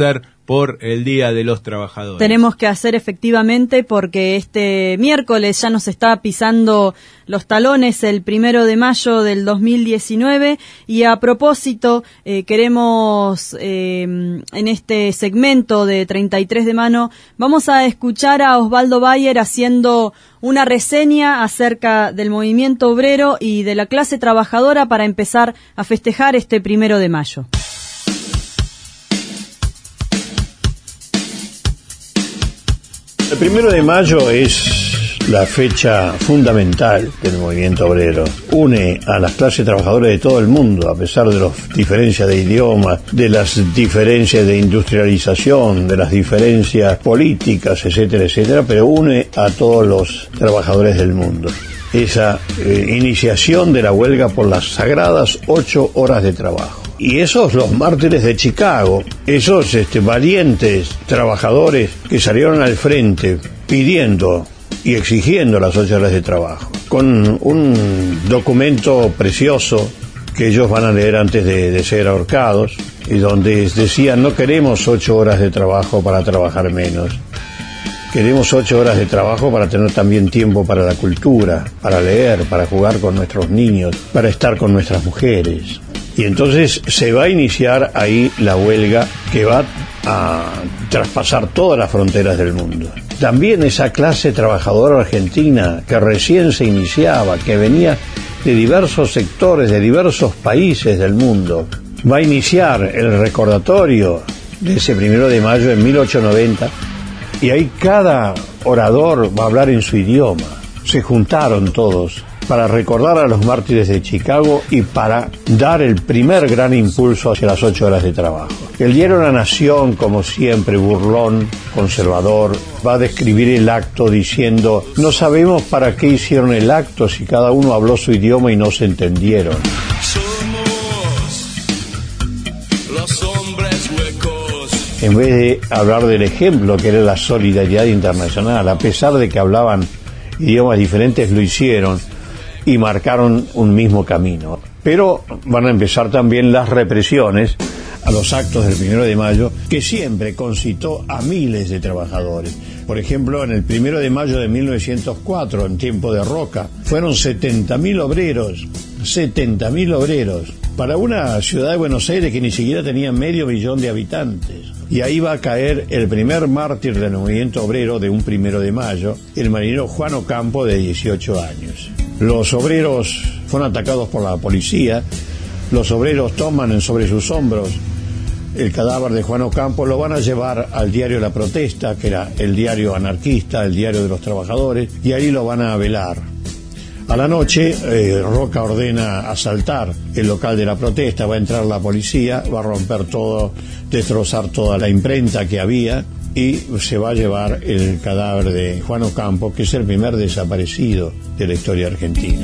por el Día de los Trabajadores. Tenemos que hacer efectivamente, porque este miércoles ya nos está pisando los talones el 1 de mayo del 2019, y a propósito queremos en este segmento de 33 de mano vamos a escuchar a Osvaldo Bayer haciendo una reseña acerca del movimiento obrero y de la clase trabajadora para empezar a festejar este 1 de mayo. El 1 de mayo es la fecha fundamental del movimiento obrero. Une a las clases trabajadoras de todo el mundo, a pesar de las diferencias de idioma, de las diferencias de industrialización, de las diferencias políticas, etcétera, etcétera, pero une a todos los trabajadores del mundo. Esa iniciación de la huelga por las sagradas 8 horas de trabajo. Y esos los mártires de Chicago, esos valientes trabajadores que salieron al frente pidiendo y exigiendo las 8 horas de trabajo, con un documento precioso que ellos van a leer antes de ser ahorcados, y donde decían: no queremos 8 horas de trabajo para trabajar menos, queremos 8 horas de trabajo para tener también tiempo para la cultura, para leer, para jugar con nuestros niños, para estar con nuestras mujeres. Y entonces se va a iniciar ahí la huelga que va a traspasar todas las fronteras del mundo. También esa clase trabajadora argentina que recién se iniciaba, que venía de diversos sectores, de diversos países del mundo, va a iniciar el recordatorio de ese 1 de mayo en 1890, y ahí cada orador va a hablar en su idioma. Se juntaron todos para recordar a los mártires de Chicago y para dar el primer gran impulso hacia las 8 horas de trabajo. El diario La Nación, como siempre, burlón, conservador, va a describir el acto diciendo: no sabemos para qué hicieron el acto si cada uno habló su idioma y no se entendieron. Los hombres huecos. En vez de hablar del ejemplo que era la solidaridad internacional, a pesar de que hablaban idiomas diferentes, lo hicieron y marcaron un mismo camino. Pero van a empezar también las represiones a los actos del 1 de mayo, que siempre concitó a miles de trabajadores. Por ejemplo, en el 1 de mayo de 1904, en tiempo de Roca, fueron 70.000 obreros, 70.000 obreros, para una ciudad de Buenos Aires que ni siquiera tenía 500.000 de habitantes. Y ahí va a caer el primer mártir del movimiento obrero de un 1 de mayo, el marinero Juan Ocampo, de 18 años. Los obreros fueron atacados por la policía. Los obreros toman sobre sus hombros el cadáver de Juan Ocampo, lo van a llevar al diario La Protesta, que era el diario anarquista, el diario de los trabajadores, y ahí lo van a velar. A la noche, Roca ordena asaltar el local de La Protesta, va a entrar la policía, va a romper todo, destrozar toda la imprenta que había, y se va a llevar el cadáver de Juan Ocampo, que es el primer desaparecido de la historia argentina.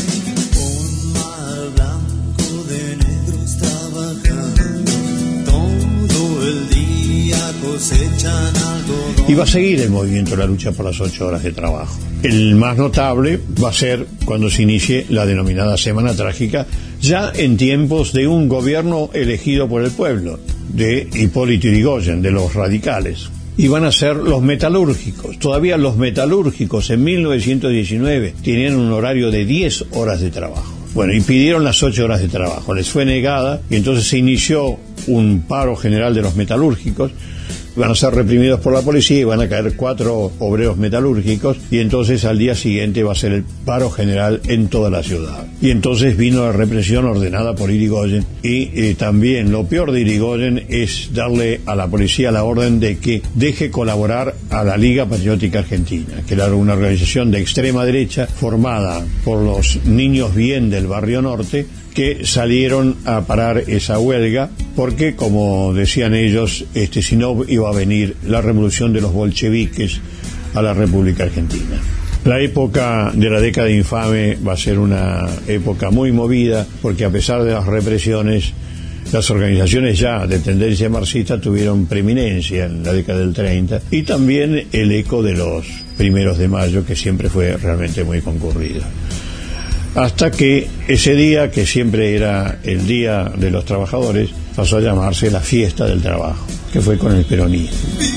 Un mar blanco de negros trabajando, todo el día cosechan algodón. Y va a seguir el movimiento de la lucha por las 8 horas de trabajo. El más notable va a ser cuando se inicie la denominada Semana Trágica, ya en tiempos de un gobierno elegido por el pueblo, de Hipólito Yrigoyen, de los radicales. Y van a ser los metalúrgicos. Todavía los metalúrgicos en 1919 tenían un horario de 10 horas de trabajo. Bueno, y pidieron las 8 horas de trabajo. Les fue negada y entonces se inició un paro general de los metalúrgicos. Van a ser reprimidos por la policía y van a caer 4 obreros metalúrgicos, y entonces al día siguiente va a ser el paro general en toda la ciudad. Y entonces vino la represión ordenada por Yrigoyen, y también lo peor de Yrigoyen es darle a la policía la orden de que deje colaborar a la Liga Patriótica Argentina, que era una organización de extrema derecha formada por los niños bien del barrio norte, que salieron a parar esa huelga porque, como decían ellos, si no iba a venir la revolución de los bolcheviques a la República Argentina. La época de la década infame va a ser una época muy movida, porque a pesar de las represiones, las organizaciones ya de tendencia marxista tuvieron preeminencia en la década del 30, y también el eco de los 1 de mayo, que siempre fue realmente muy concurrido. hasta que ese día, que siempre era el Día de los Trabajadores, pasó a llamarse la Fiesta del Trabajo, que fue con el peronismo.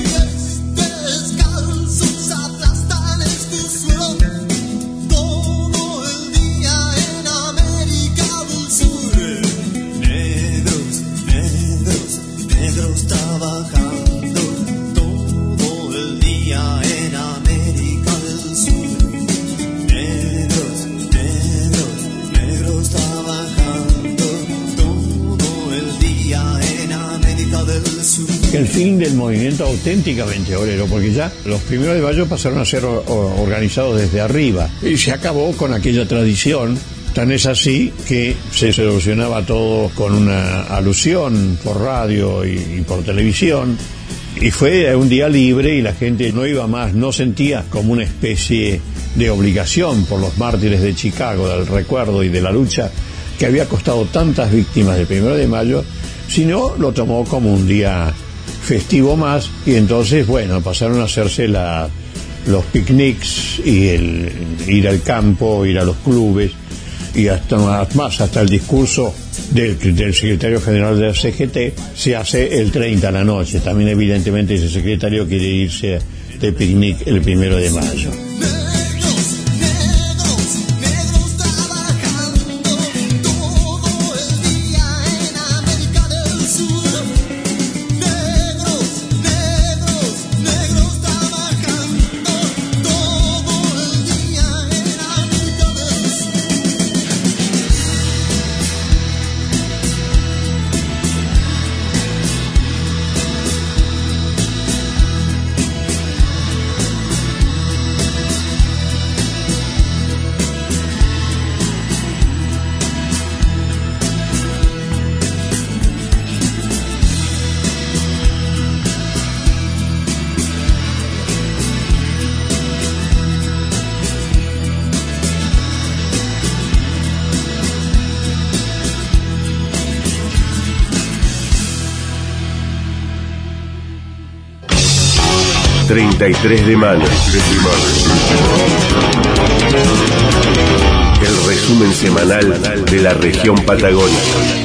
El fin del movimiento auténticamente obrero, porque ya los 1 de mayo pasaron a ser organizados desde arriba y se acabó con aquella tradición. Tan es así que se solucionaba todo con una alusión por radio y por televisión, y fue un día libre y la gente no iba más, no sentía como una especie de obligación por los mártires de Chicago, del recuerdo y de la lucha que había costado tantas víctimas del 1 de mayo, sino lo tomó como un día festivo más, y entonces, bueno, pasaron a hacerse los picnics y el ir al campo, ir a los clubes, y hasta el discurso del secretario general de la CGT se hace el 30 a la noche. También evidentemente ese secretario quiere irse de picnic el 1 de mayo. ...33 de mano. El resumen semanal de la región patagónica.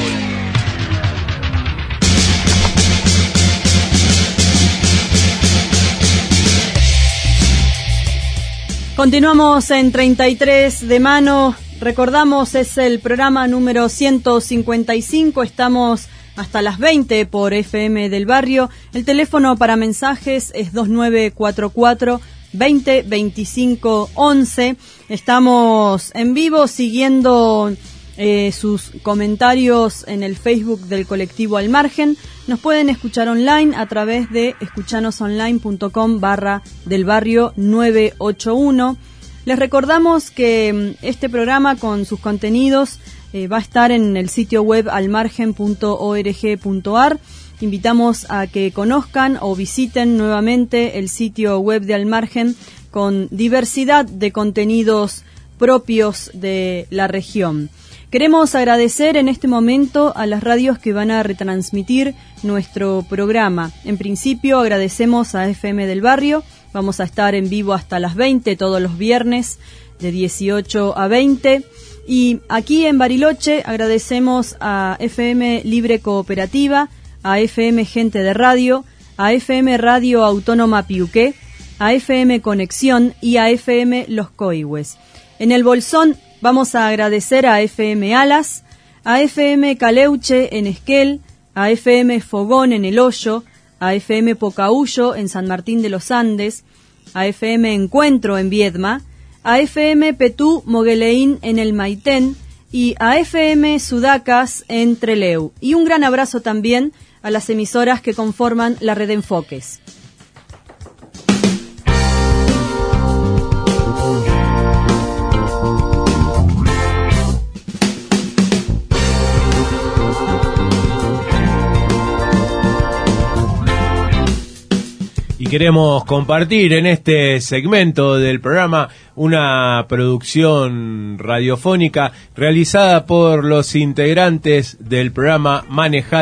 Continuamos en 33 de mano. Recordamos, es el programa número 155. Estamos hasta las 20 por FM del Barrio. El teléfono para mensajes es 2944 20 25 11. Estamos en vivo siguiendo sus comentarios en el Facebook del colectivo Al Margen. Nos pueden escuchar online a través de escuchanosonline.com/del barrio 981. Les recordamos que este programa con sus contenidos va a estar en el sitio web almargen.org.ar. Invitamos a que conozcan o visiten nuevamente el sitio web de Almargen con diversidad de contenidos propios de la región. Queremos agradecer en este momento a las radios que van a retransmitir nuestro programa. En principio agradecemos a FM del Barrio. Vamos a estar en vivo hasta las 20 todos los viernes de 18 a 20. Y aquí en Bariloche agradecemos a FM Libre Cooperativa, a FM Gente de Radio, a FM Radio Autónoma Piuqué, a FM Conexión y a FM Los Coihues. En el Bolsón vamos a agradecer a FM Alas, a FM Caleuche en Esquel, a FM Fogón en El Hoyo, a FM Pocahuyo en San Martín de los Andes, a FM Encuentro en Viedma, a FM Petú Mogueleín en el Maitén y a FM Sudacas en Trelew. Y un gran abrazo también a las emisoras que conforman la red Enfoques. Y queremos compartir en este segmento del programa una producción radiofónica realizada por los integrantes del programa Manejate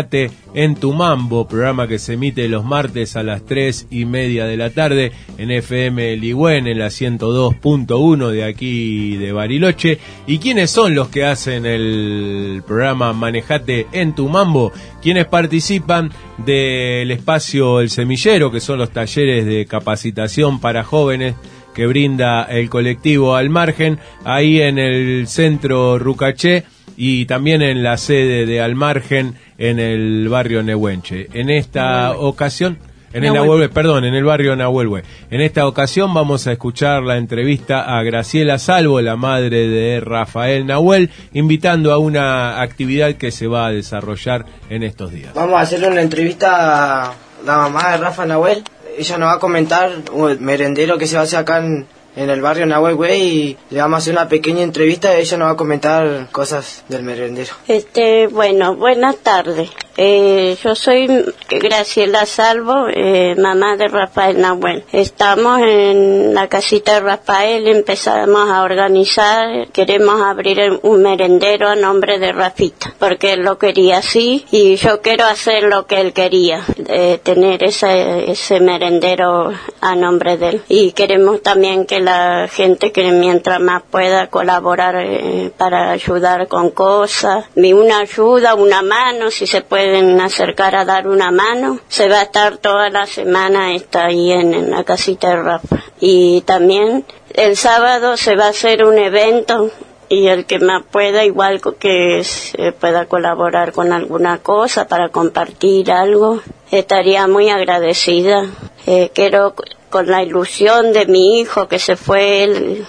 en Tu Mambo, programa que se emite los martes a las 3:30 de la tarde en FM Ligüen, en la 102.1 de aquí de Bariloche. ¿Y quiénes son los que hacen el programa Manejate en Tu Mambo? Quienes participan del espacio El Semillero, que son los talleres de capacitación para jóvenes que brinda el colectivo Al Margen, ahí en el centro Rucaché y también en la sede de Al Margen en el barrio Nehuenche. En esta ocasión, en el barrio Nahuelhue. En esta ocasión vamos a escuchar la entrevista a Graciela Salvo, la madre de Rafael Nahuel, invitando a una actividad que se va a desarrollar en estos días. Vamos a hacerle una entrevista a la mamá de Rafa Nahuel. Ella nos va a comentar un merendero que se va a hacer acá en el barrio Nahuelhue y le vamos a hacer una pequeña entrevista y ella nos va a comentar cosas del merendero. Bueno, buenas tardes. Yo soy Graciela Salvo, mamá de Rafael Nahuel. Estamos en la casita de Rafael, empezamos a organizar, queremos abrir un merendero a nombre de Rafita, porque él lo quería así y yo quiero hacer lo que él quería, tener ese merendero a nombre de él. Y queremos también que la gente que mientras más pueda colaborar para ayudar con cosas, una ayuda, una mano, si se pueden acercar a dar una mano. Se va a estar toda la semana ahí en la casita de Rafa. Y también el sábado se va a hacer un evento y el que más pueda, igual que pueda colaborar con alguna cosa para compartir algo, estaría muy agradecida. Quiero, con la ilusión de mi hijo que se fue, él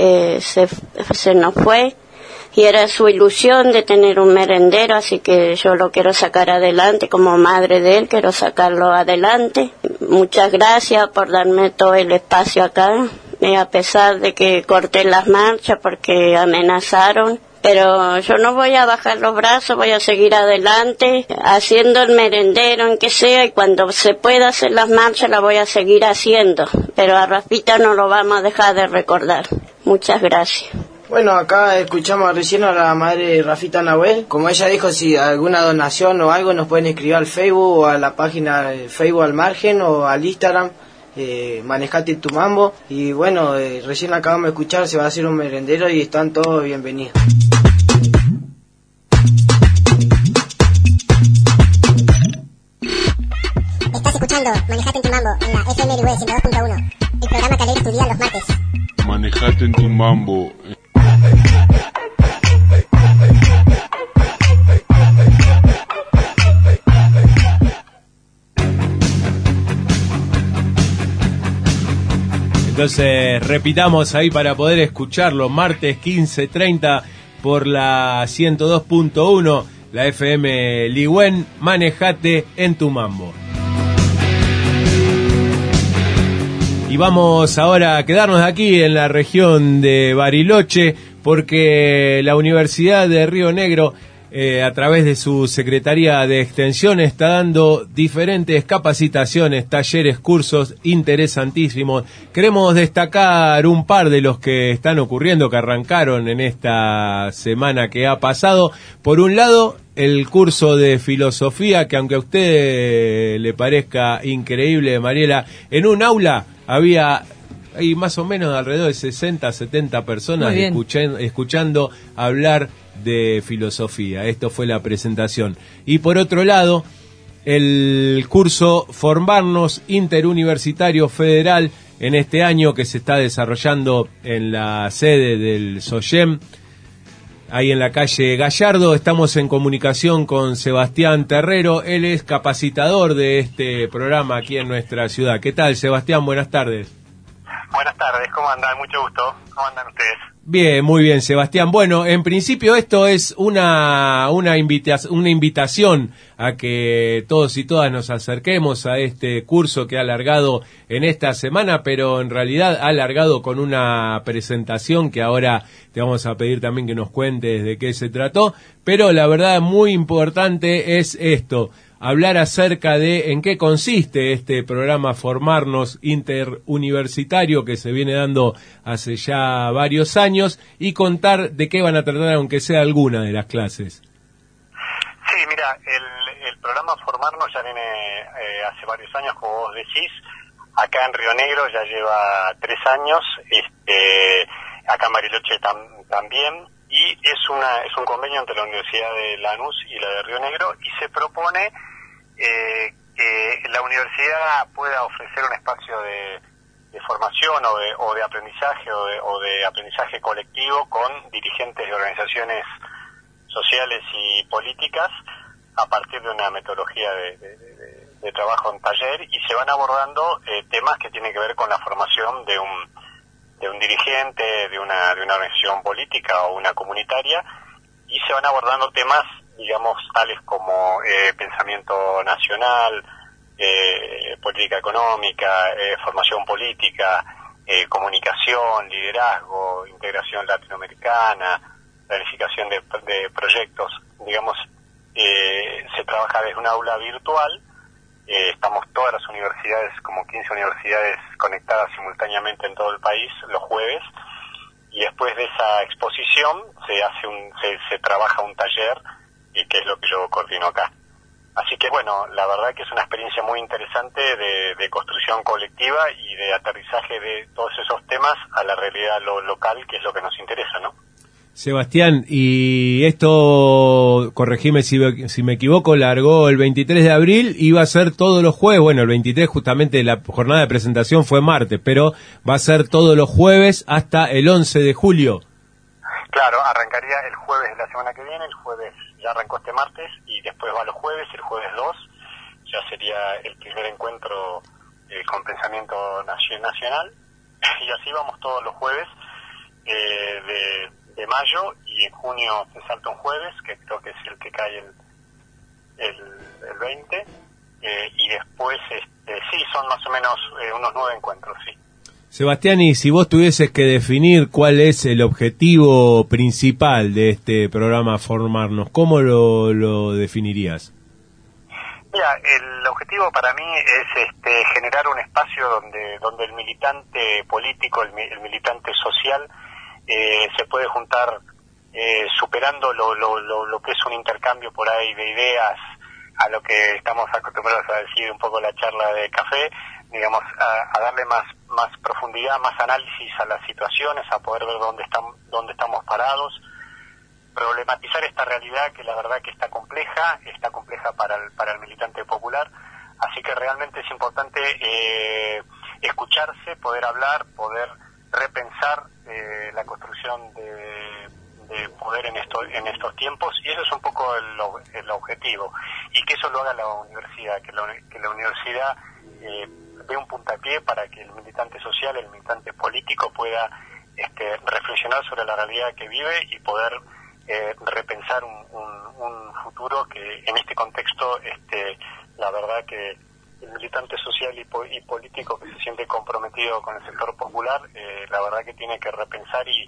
se nos fue, y era su ilusión de tener un merendero, así que yo lo quiero sacar adelante, como madre de él quiero sacarlo adelante. Muchas gracias por darme todo el espacio acá, a pesar de que corté las marchas porque amenazaron. Pero yo no voy a bajar los brazos, voy a seguir adelante, haciendo el merendero en que sea, y cuando se pueda hacer las marchas la voy a seguir haciendo. Pero a Rafita no lo vamos a dejar de recordar. Muchas gracias. Bueno, acá escuchamos recién a la madre de Rafita Nahuel. Como ella dijo, si alguna donación o algo nos pueden escribir al Facebook o a la página de Facebook Al Margen o al Instagram. Manejate Tu Mambo. Y bueno, recién acabamos de escuchar, se va a hacer un merendero y están todos bienvenidos. Estás escuchando Manejate en Tu Mambo en la FM Ligüen 102.1, el programa que alegra tu día los martes. Manejate en Tu Mambo. Entonces repitamos ahí para poder escucharlo, martes 15:30 por la 102.1, la FM Ligüen, Manejate en Tu Mambo. Y vamos ahora a quedarnos aquí en la región de Bariloche, porque la Universidad de Río Negro, a través de su Secretaría de Extensión, está dando diferentes capacitaciones, talleres, cursos interesantísimos. Queremos destacar un par de los que están ocurriendo, que arrancaron en esta semana que ha pasado. Por un lado, el curso de filosofía, que aunque a usted le parezca increíble, Mariela, en un aula había más o menos alrededor de 60, 70 personas escuchando hablar de filosofía. Esto fue la presentación. Y por otro lado, el curso Formarnos Interuniversitario Federal en este año, que se está desarrollando en la sede del SOYEM, ahí en la calle Gallardo. Estamos en comunicación con Sebastián Terrero, él es capacitador de este programa aquí en nuestra ciudad. ¿Qué tal, Sebastián? Buenas tardes. Buenas tardes, ¿cómo andan? Mucho gusto. ¿Cómo andan ustedes? Bien, muy bien, Sebastián. Bueno, en principio esto es una invitación a que todos y todas nos acerquemos a este curso que ha alargado en esta semana, pero en realidad ha alargado con una presentación que ahora te vamos a pedir también que nos cuentes de qué se trató. Pero la verdad muy importante es esto: hablar acerca de en qué consiste este programa Formarnos Interuniversitario que se viene dando hace ya varios años y contar de qué van a tratar, aunque sea alguna de las clases. Sí, mira, el programa Formarnos ya viene hace varios años, como vos decís. Acá en Río Negro ya lleva 3 años, acá en Bariloche también, y es un convenio entre la Universidad de Lanús y la de Río Negro, y se propone que la universidad pueda ofrecer un espacio de formación o de aprendizaje o de aprendizaje colectivo con dirigentes de organizaciones sociales y políticas a partir de una metodología de trabajo en taller, y se van abordando temas que tienen que ver con la formación de un dirigente, de una organización política o una comunitaria, y se van abordando temas, digamos, tales como pensamiento nacional, política económica, formación política, comunicación, liderazgo, integración latinoamericana, planificación de proyectos. Digamos, se trabaja desde un aula virtual. Estamos todas las universidades, como 15 universidades conectadas simultáneamente en todo el país los jueves, y después de esa exposición se trabaja un taller, que es lo que yo coordino acá. Así que bueno, la verdad que es una experiencia muy interesante de construcción colectiva y de aterrizaje de todos esos temas a la realidad local, que es lo que nos interesa, ¿no? Sebastián, y esto, corregime si me equivoco, largó el 23 de abril, iba a ser todos los jueves. Bueno, el 23 justamente la jornada de presentación fue martes, pero va a ser todos los jueves hasta el 11 de julio. Claro, arrancaría el jueves de la semana que viene. El jueves ya arrancó este martes y después va los jueves. El jueves 2 ya sería el primer encuentro con pensamiento nacional, y así vamos todos los jueves de mayo, y en junio se salta un jueves, que creo que es el que cae el 20, y después sí, son más o menos unos 9 encuentros, sí. Sebastián, y si vos tuvieses que definir cuál es el objetivo principal de este programa Formarnos, ¿cómo lo definirías? Mira, el objetivo para mí es generar un espacio donde el militante político, el militante social, se puede juntar superando lo que es un intercambio por ahí de ideas, a lo que estamos acostumbrados a decir un poco la charla de café, digamos, a darle más profundidad, más análisis a las situaciones, a poder ver dónde estamos parados, problematizar esta realidad que la verdad que está compleja para el militante popular. Así que realmente es importante escucharse, poder hablar, poder repensar la construcción de poder en estos tiempos, y eso es un poco el objetivo, y que eso lo haga la universidad, que la universidad dé un puntapié para que el militante social, el militante político pueda reflexionar sobre la realidad que vive y poder repensar un futuro que en este contexto la verdad que el militante social y político que se siente comprometido con el sector popular, la verdad que tiene que repensar y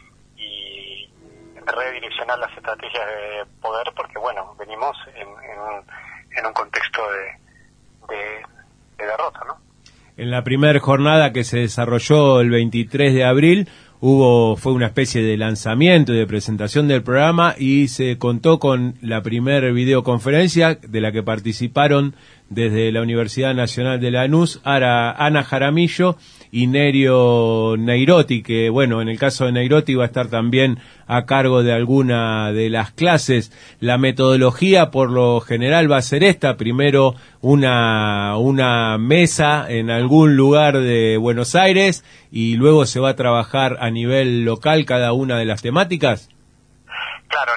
redireccionar las estrategias de poder, porque bueno, venimos en un contexto de derrota, ¿no? En la primera jornada que se desarrolló el 23 de abril fue una especie de lanzamiento y de presentación del programa, y se contó con la primera videoconferencia de la que participaron desde la Universidad Nacional de Lanús Ana Jaramillo y Nerio Neiroti, que bueno, en el caso de Neiroti va a estar también a cargo de alguna de las clases. La metodología por lo general va a ser esta: primero una mesa en algún lugar de Buenos Aires, y luego se va a trabajar a nivel local cada una de las temáticas. Claro,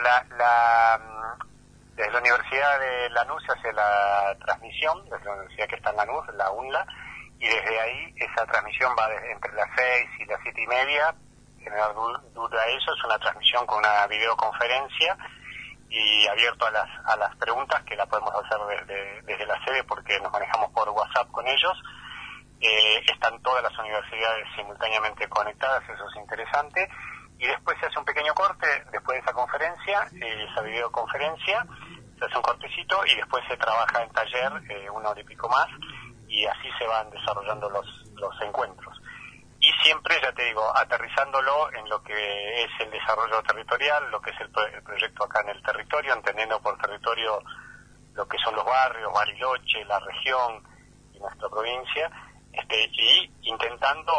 desde la Universidad de Lanús se hace la transmisión, desde la universidad que está en Lanús, la UNLA, y desde ahí esa transmisión va entre las 6 y las 7:30. En general dura eso, es una transmisión con una videoconferencia y abierto a las preguntas, que la podemos hacer desde la sede porque nos manejamos por WhatsApp con ellos. Están todas las universidades simultáneamente conectadas, eso es interesante. Y después se hace un pequeño corte, después de esa conferencia, esa videoconferencia, se hace un cortecito y después se trabaja en taller 1 hora y pico más, y así se van desarrollando los encuentros. Y y siempre, ya te digo, aterrizándolo en lo que es el desarrollo territorial, lo que es el proyecto acá en el territorio, entendiendo por territorio lo que son los barrios, Bariloche, la región y nuestra provincia, y intentando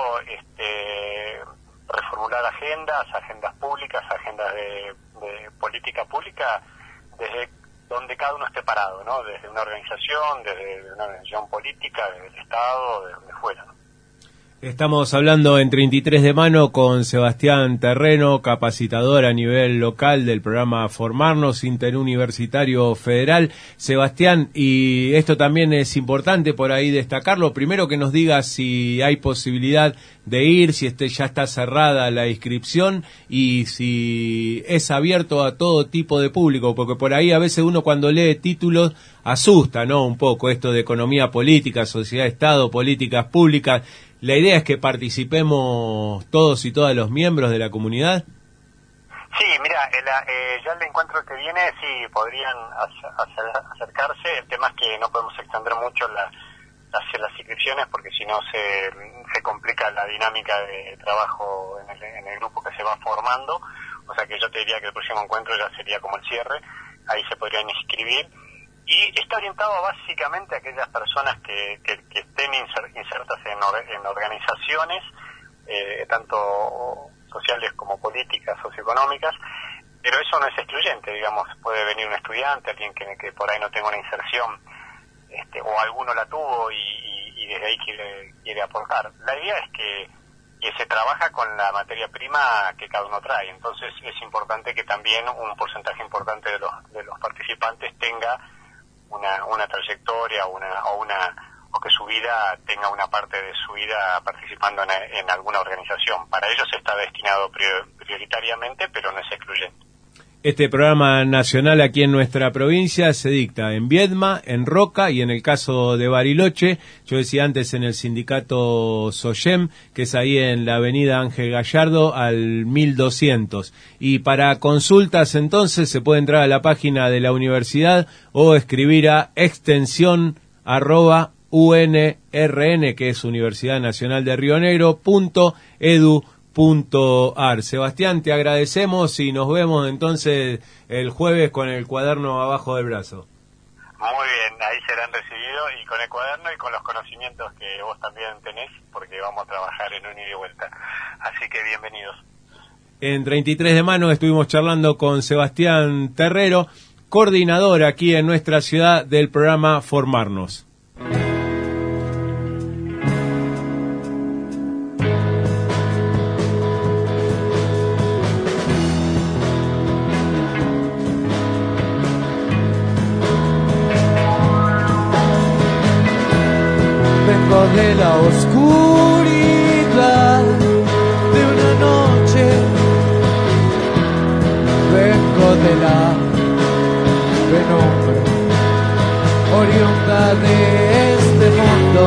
reformular agendas públicas, agendas de política pública, desde donde cada uno esté parado, ¿no? Desde una organización, desde una organización política, desde el Estado, de donde fuera, ¿no? Estamos hablando en 33 de mano con Sebastián Terreno, capacitador a nivel local del programa Formarnos Interuniversitario Federal. Sebastián, y esto también es importante por ahí destacarlo, primero que nos digas si hay posibilidad de ir, si ya está cerrada la inscripción y si es abierto a todo tipo de público, porque por ahí a veces uno cuando lee títulos asusta, ¿no? Un poco esto de economía política, sociedad-estado, políticas públicas. ¿La idea es que participemos todos y todas los miembros de la comunidad? Sí, mira, ya el encuentro que viene sí podrían acercarse. El tema es que no podemos extender mucho las inscripciones porque si no se complica la dinámica de trabajo en el grupo que se va formando. O sea que yo te diría que el próximo encuentro ya sería como el cierre. Ahí se podrían inscribir. Y está orientado básicamente a aquellas personas que estén insertas en organizaciones, tanto sociales como políticas, socioeconómicas, pero eso no es excluyente, digamos, puede venir un estudiante, alguien que por ahí no tenga una inserción, o alguno la tuvo y desde ahí quiere aportar. La idea es que se trabaja con la materia prima que cada uno trae, entonces es importante que también un porcentaje importante de los participantes tenga una trayectoria o que su vida tenga una parte de su vida participando en alguna organización. Para ellos está destinado prioritariamente, pero no es excluyente. Este programa nacional aquí en nuestra provincia se dicta en Viedma, en Roca y en el caso de Bariloche, yo decía antes en el sindicato SOYEM, que es ahí en la avenida Ángel Gallardo al 1200. Y para consultas entonces se puede entrar a la página de la universidad o escribir a extensión@UNRN, que es Universidad Nacional de Río Negro, .edu.ar. Sebastián, te agradecemos y nos vemos entonces el jueves con el cuaderno abajo del brazo. Muy bien, ahí serán recibidos y con el cuaderno y con los conocimientos que vos también tenés, porque vamos a trabajar en un ida y vuelta. Así que bienvenidos. En 33 de mano estuvimos charlando con Sebastián Terrero, coordinador aquí en nuestra ciudad del programa Formarnos. De la oscuridad de una noche, vengo de la penumbra, oriunda de este mundo,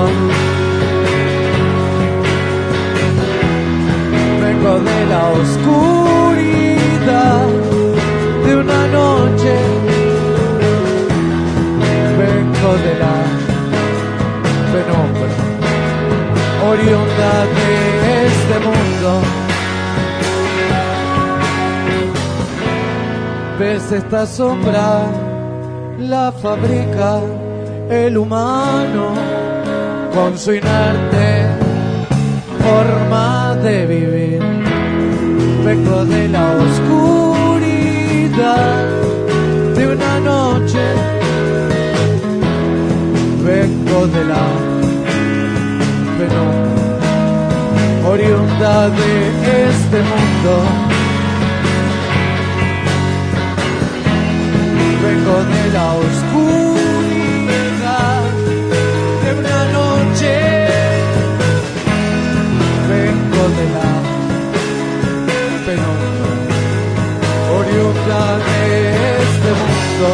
vengo de la oscuridad de una noche, vengo de la penumbra, oriunda de este mundo. ¿Ves esta sombra? La fabrica el humano con su inerte forma de vivir. Vengo de la oscuridad de una noche, vengo de la oriunda de este mundo, vengo de la oscuridad de una noche, vengo de la penumbra, oriunda de este mundo.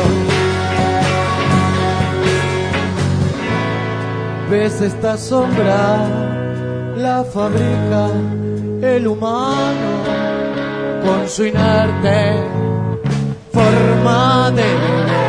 ¿Ves esta sombra? La fabrica el humano con su inerte forma de vivir.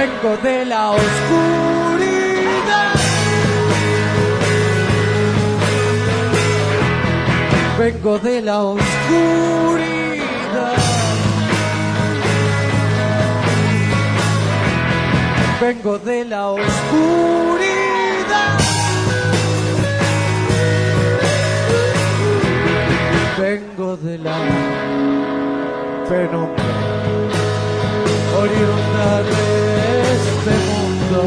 vengo de la oscuridad, vengo de la oscuridad, vengo de la oscuridad, vengo de la penumbra oriunda de este mundo.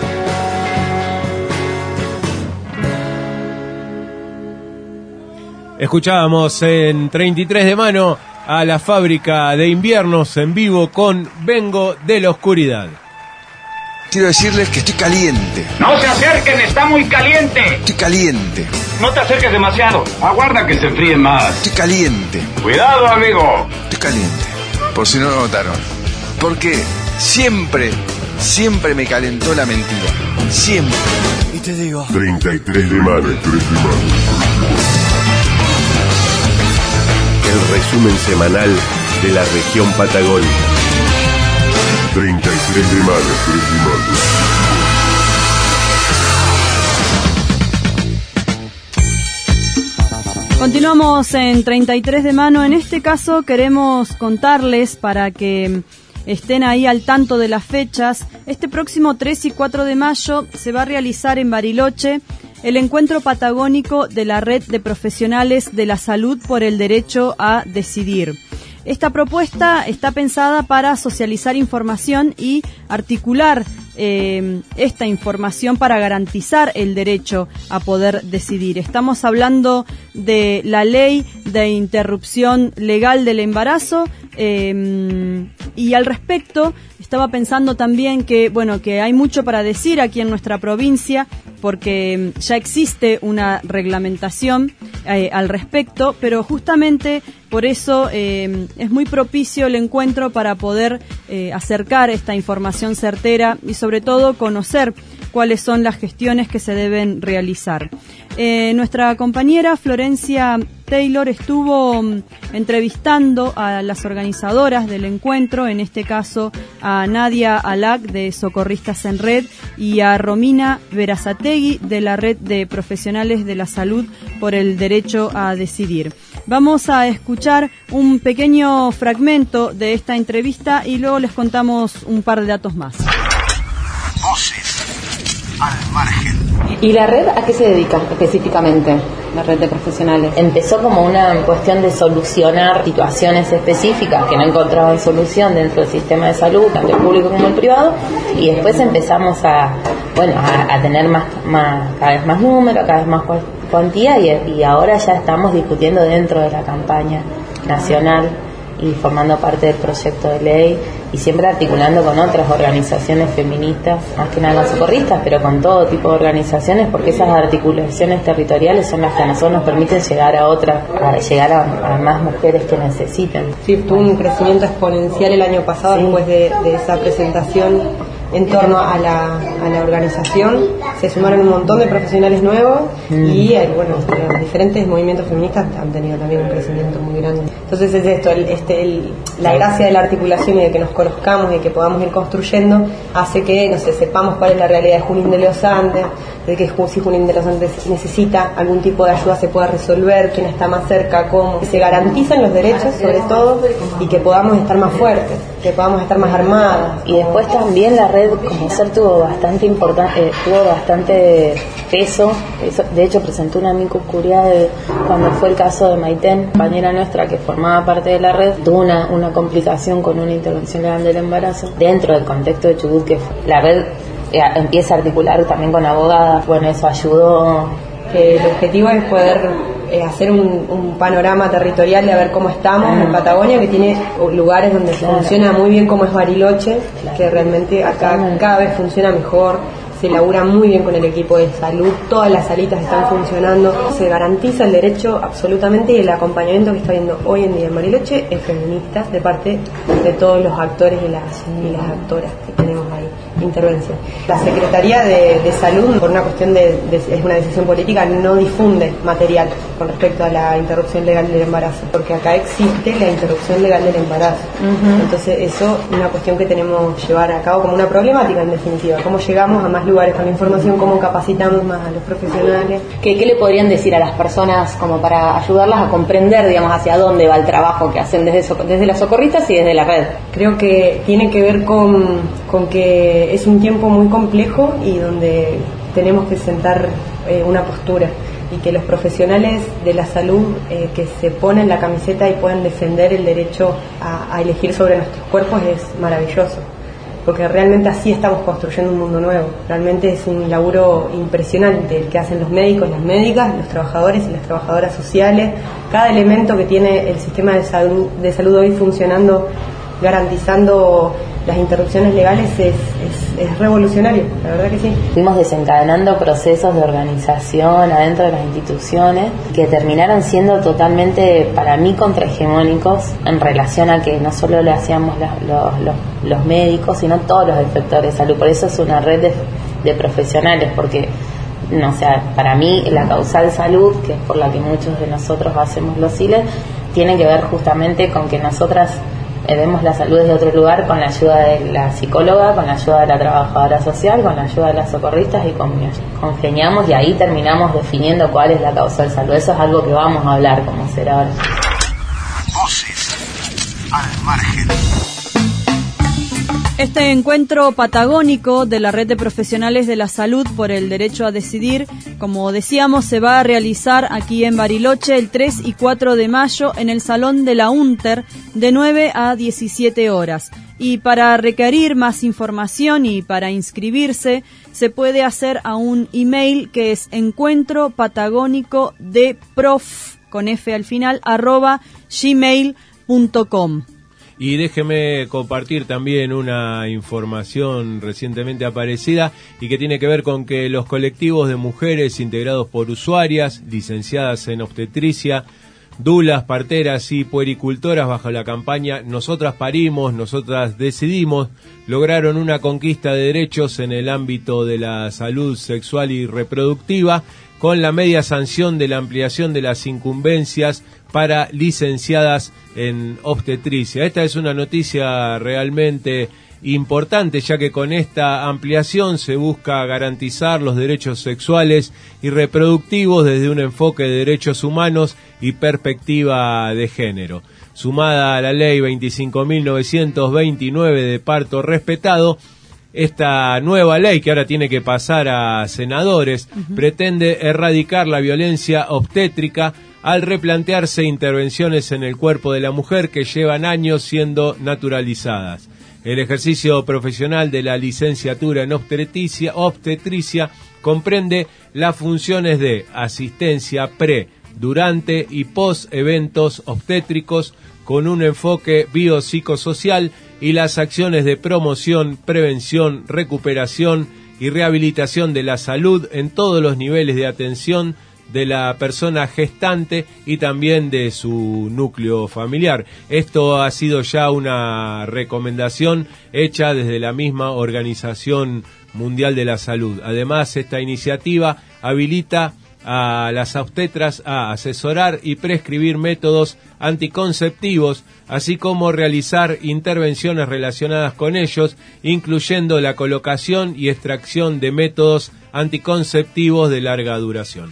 Escuchábamos en 33 de mano a la Fábrica de Inviernos en vivo con Vengo de la Oscuridad. Quiero decirles que estoy caliente. No se acerquen, está muy caliente. Estoy caliente. No te acerques demasiado. Aguarda que se enfríen más. Estoy caliente. Cuidado, amigo. Estoy caliente. Por si no lo notaron. Porque siempre me calentó la mentira. Siempre. Y te digo... 33 de mano. El resumen semanal de la región patagónica. 33 de mano. Continuamos en 33 de mano. En este caso queremos contarles, para que estén ahí al tanto de las fechas, este próximo 3 y 4 de mayo se va a realizar en Bariloche el encuentro patagónico de la Red de Profesionales de la Salud por el Derecho a Decidir. Esta propuesta está pensada para socializar información y articular esta información para garantizar el derecho a poder decidir. Estamos hablando de la ley de interrupción legal del embarazo, y al respecto estaba pensando también que hay mucho para decir aquí en nuestra provincia, porque ya existe una reglamentación al respecto, pero justamente por eso es muy propicio el encuentro para poder acercar esta información certera y sobre todo conocer cuáles son las gestiones que se deben realizar. Nuestra compañera Florencia Taylor estuvo entrevistando a las organizadoras del encuentro, en este caso a Nadia Alac de Socorristas en Red y a Romina Verazategui de la Red de Profesionales de la Salud por el Derecho a Decidir. Vamos a escuchar un pequeño fragmento de esta entrevista y luego les contamos un par de datos más. Voces al margen. ¿Y la red a qué se dedica específicamente, la red de profesionales? Empezó como una cuestión de solucionar situaciones específicas que no encontraban solución dentro del sistema de salud, tanto el público como el privado, y después empezamos a tener cada vez más número, cada vez más cuantía, y ahora ya estamos discutiendo dentro de la campaña nacional y formando parte del proyecto de ley y siempre articulando con otras organizaciones feministas, más que nada socorristas, pero con todo tipo de organizaciones, porque esas articulaciones territoriales son las que a nosotros nos permiten llegar a más mujeres que necesiten. Sí, tuvo un crecimiento exponencial el año pasado, sí. Después de esa presentación en torno a la organización, se sumaron un montón de profesionales nuevos y los diferentes movimientos feministas han tenido también un crecimiento muy grande. Entonces es esto, la gracia de la articulación y de que nos conozcamos y que podamos ir construyendo hace que sepamos cuál es la realidad de Junín de los Andes, de que si Junín de los Andes necesita algún tipo de ayuda se pueda resolver, quién está más cerca, cómo, que se garanticen los derechos sobre todo y que podamos estar más fuertes, que podamos estar más armadas. Y después también la red como ser tuvo bastante peso. De hecho presentó una amicus curiae cuando fue el caso de Maiten, compañera nuestra que formaba parte de la red, tuvo una complicación con una intervención legal del embarazo dentro del contexto de Chubut, que la red empieza a articular también con abogadas. Eso ayudó. El objetivo es poder hacer un panorama territorial de ver cómo estamos en Patagonia, que tiene lugares donde funciona muy bien, como es Bariloche, que realmente acá cada vez funciona mejor, se labura muy bien con el equipo de salud, todas las salitas están funcionando, se garantiza el derecho absolutamente, y el acompañamiento que está viendo hoy en día en Bariloche es feminista de parte de todos los actores y las actoras que tenemos ahí, intervención. La Secretaría de Salud, por una cuestión es una decisión política, no difunde material con respecto a la interrupción legal del embarazo, porque acá existe la interrupción legal del embarazo. Entonces eso es una cuestión que tenemos que llevar a cabo como una problemática, en definitiva, cómo llegamos a más lugares con la información, cómo capacitamos más a los profesionales. ¿Qué le podrían decir a las personas como para ayudarlas a comprender, digamos, hacia dónde va el trabajo que hacen desde las socorristas y desde la red? Creo que tiene que ver con que es un tiempo muy complejo y donde tenemos que sentar una postura, y que los profesionales de la salud que se ponen la camiseta y puedan defender el derecho a elegir sobre nuestros cuerpos es maravilloso, porque realmente así estamos construyendo un mundo nuevo. Realmente es un laburo impresionante el que hacen los médicos, las médicas, los trabajadores y las trabajadoras sociales. Cada elemento que tiene el sistema de salud hoy funcionando, garantizando las interrupciones legales, es revolucionario, la verdad que sí. Fuimos desencadenando procesos de organización adentro de las instituciones que terminaron siendo totalmente, para mí, contrahegemónicos en relación a que no solo lo hacíamos los médicos, sino todos los efectores de salud. Por eso es una red de profesionales, porque no, o sea, para mí la causal salud, que es por la que muchos de nosotros hacemos los ILE, tiene que ver justamente con que nosotras vemos la salud desde otro lugar, con la ayuda de la psicóloga, con la ayuda de la trabajadora social, con la ayuda de las socorristas, y congeniamos, y ahí terminamos definiendo cuál es la causa del salud. Eso es algo que vamos a hablar como será ahora. Voces al margen. Este encuentro patagónico de la Red de Profesionales de la Salud por el Derecho a Decidir, como decíamos, se va a realizar aquí en Bariloche el 3 y 4 de mayo en el Salón de la UNTER de 9 a 17 horas. Y para requerir más información y para inscribirse, se puede hacer a un email que es encuentropatagónicodeprof, con F al final, @gmail.com. Y déjeme compartir también una información recientemente aparecida y que tiene que ver con que los colectivos de mujeres integrados por usuarias, licenciadas en obstetricia, dulas, parteras y puericultoras bajo la campaña Nosotras Parimos, Nosotras Decidimos, lograron una conquista de derechos en el ámbito de la salud sexual y reproductiva con la media sanción de la ampliación de las incumbencias para licenciadas en obstetricia. Esta es una noticia realmente importante, ya que con esta ampliación se busca garantizar los derechos sexuales y reproductivos desde un enfoque de derechos humanos y perspectiva de género. Sumada a la ley 25.929 de parto respetado, esta nueva ley, que ahora tiene que pasar a senadores, pretende erradicar la violencia obstétrica al replantearse intervenciones en el cuerpo de la mujer que llevan años siendo naturalizadas. El ejercicio profesional de la licenciatura en obstetricia comprende las funciones de asistencia pre, durante y post eventos obstétricos con un enfoque biopsicosocial y las acciones de promoción, prevención, recuperación y rehabilitación de la salud en todos los niveles de atención de la persona gestante y también de su núcleo familiar. Esto ha sido ya una recomendación hecha desde la misma Organización Mundial de la Salud. Además, esta iniciativa habilita a las obstetras a asesorar y prescribir métodos anticonceptivos, así como realizar intervenciones relacionadas con ellos, incluyendo la colocación y extracción de métodos anticonceptivos de larga duración.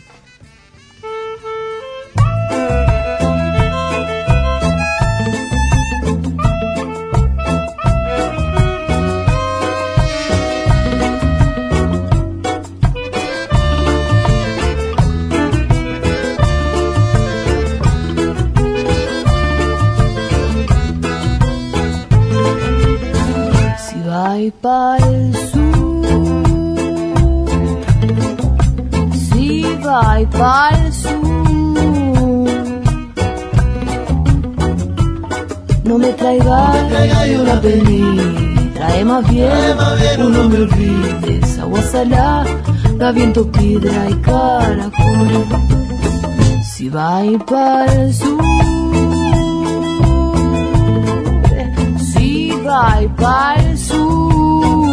Vai pa'l sur, si vai pa'l sur, no me traiga una penita trae más bien, no me olvides, agua salada, da viento, piedra y caracol. Si vais para el sur, si vais para el sur,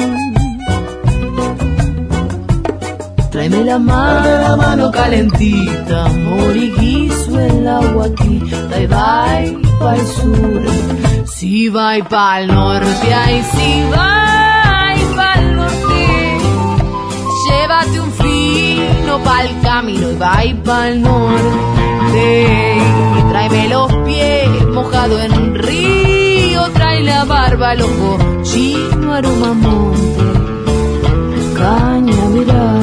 tráeme la mano calentita, moriguizo en la guatita y vais para el sur. Si vais para el norte, ay, si vais para el norte, llévate un fino pa'l camino y vais pa'l norte. Y tráeme los pies mojados en río, trae la barba al ojo chino, aroma monte, cañaveral.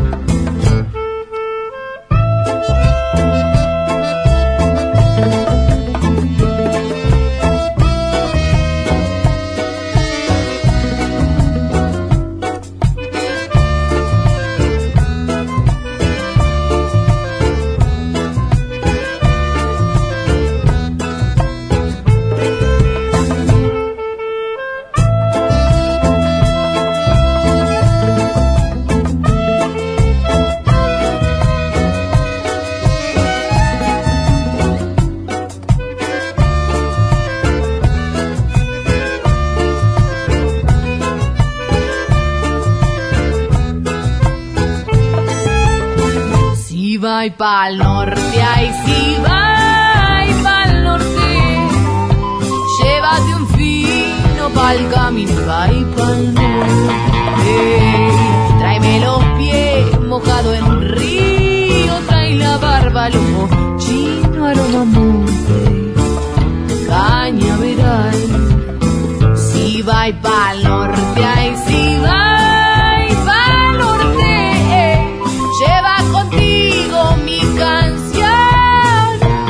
Vai pa'l norte, ay, si vai pa'l norte, llévate un fino pa'l camino, vai pa'l norte. Tráeme los pies mojados en río, trae la barba al ojo chino, aroma monte, cañaveral. Si vai pa'l norte, ay, si vai pa'l norte, lleva contigo mi canción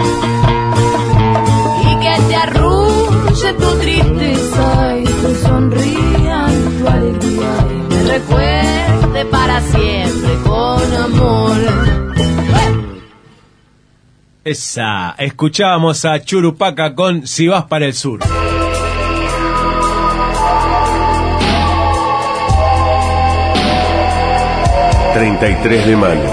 y que te arrulle tu tristeza y te sonría tu alegría y me recuerde para siempre con amor. Esa, escuchábamos a Churupaca con Si vas para el sur. ...33 de mayo...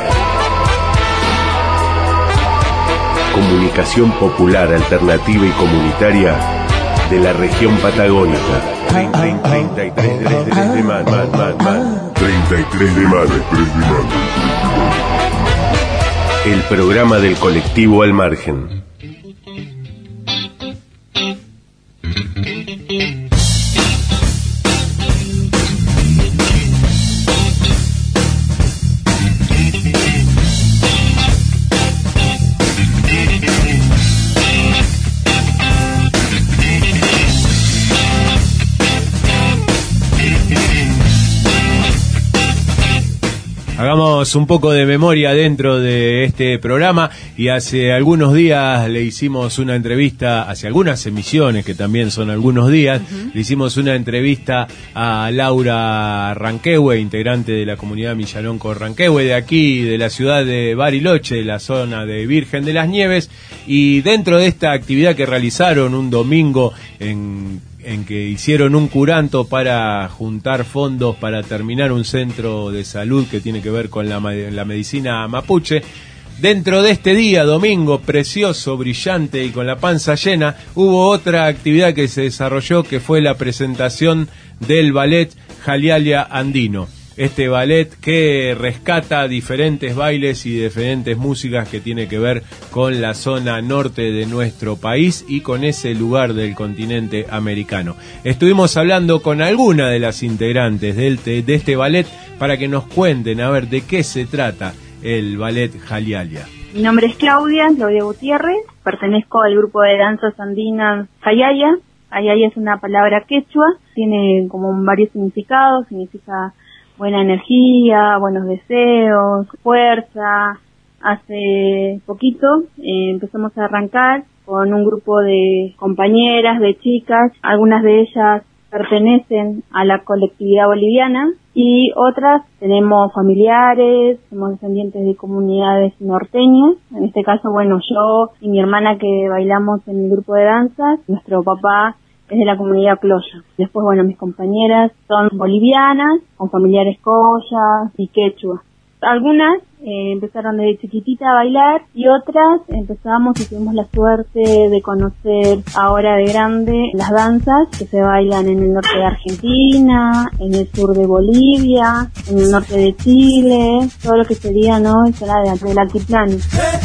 Comunicación popular, alternativa y comunitaria... ...de la región patagónica... 33 de mayo... 33 de mayo... El programa del colectivo Al Margen. Hagamos un poco de memoria dentro de este programa y hace algunos días le hicimos una entrevista, hace algunas emisiones que también son algunos días, le hicimos una entrevista a Laura Ranquehue, integrante de la comunidad Millalonco Ranquehue, de aquí, de la ciudad de Bariloche, de la zona de Virgen de las Nieves, y dentro de esta actividad que realizaron un domingo en que hicieron un curanto para juntar fondos para terminar un centro de salud que tiene que ver con la medicina mapuche. Dentro de este día, domingo, precioso, brillante y con la panza llena, hubo otra actividad que se desarrolló que fue la presentación del ballet Jalialia Andino. Este ballet que rescata diferentes bailes y diferentes músicas que tiene que ver con la zona norte de nuestro país y con ese lugar del continente americano. Estuvimos hablando con alguna de las integrantes de este ballet para que nos cuenten a ver de qué se trata el ballet Jalialia. Mi nombre es Claudia Gutiérrez, pertenezco al grupo de danzas andinas Jayaya. Jayaya es una palabra quechua, tiene como varios significados, significa buena energía, buenos deseos, fuerza. Hace poquito empezamos a arrancar con un grupo de compañeras, de chicas, algunas de ellas pertenecen a la colectividad boliviana y otras tenemos familiares, somos descendientes de comunidades norteñas. En este caso, bueno, yo y mi hermana que bailamos en el grupo de danzas, nuestro papá es de la comunidad Cloya. Después, bueno, mis compañeras son bolivianas, con familiares collas y quechua. Algunas empezaron desde chiquitita a bailar y otras empezamos y tuvimos la suerte de conocer ahora de grande las danzas que se bailan en el norte de Argentina, en el sur de Bolivia, en el norte de Chile, todo lo que sería, ¿no?, el zona del altiplano.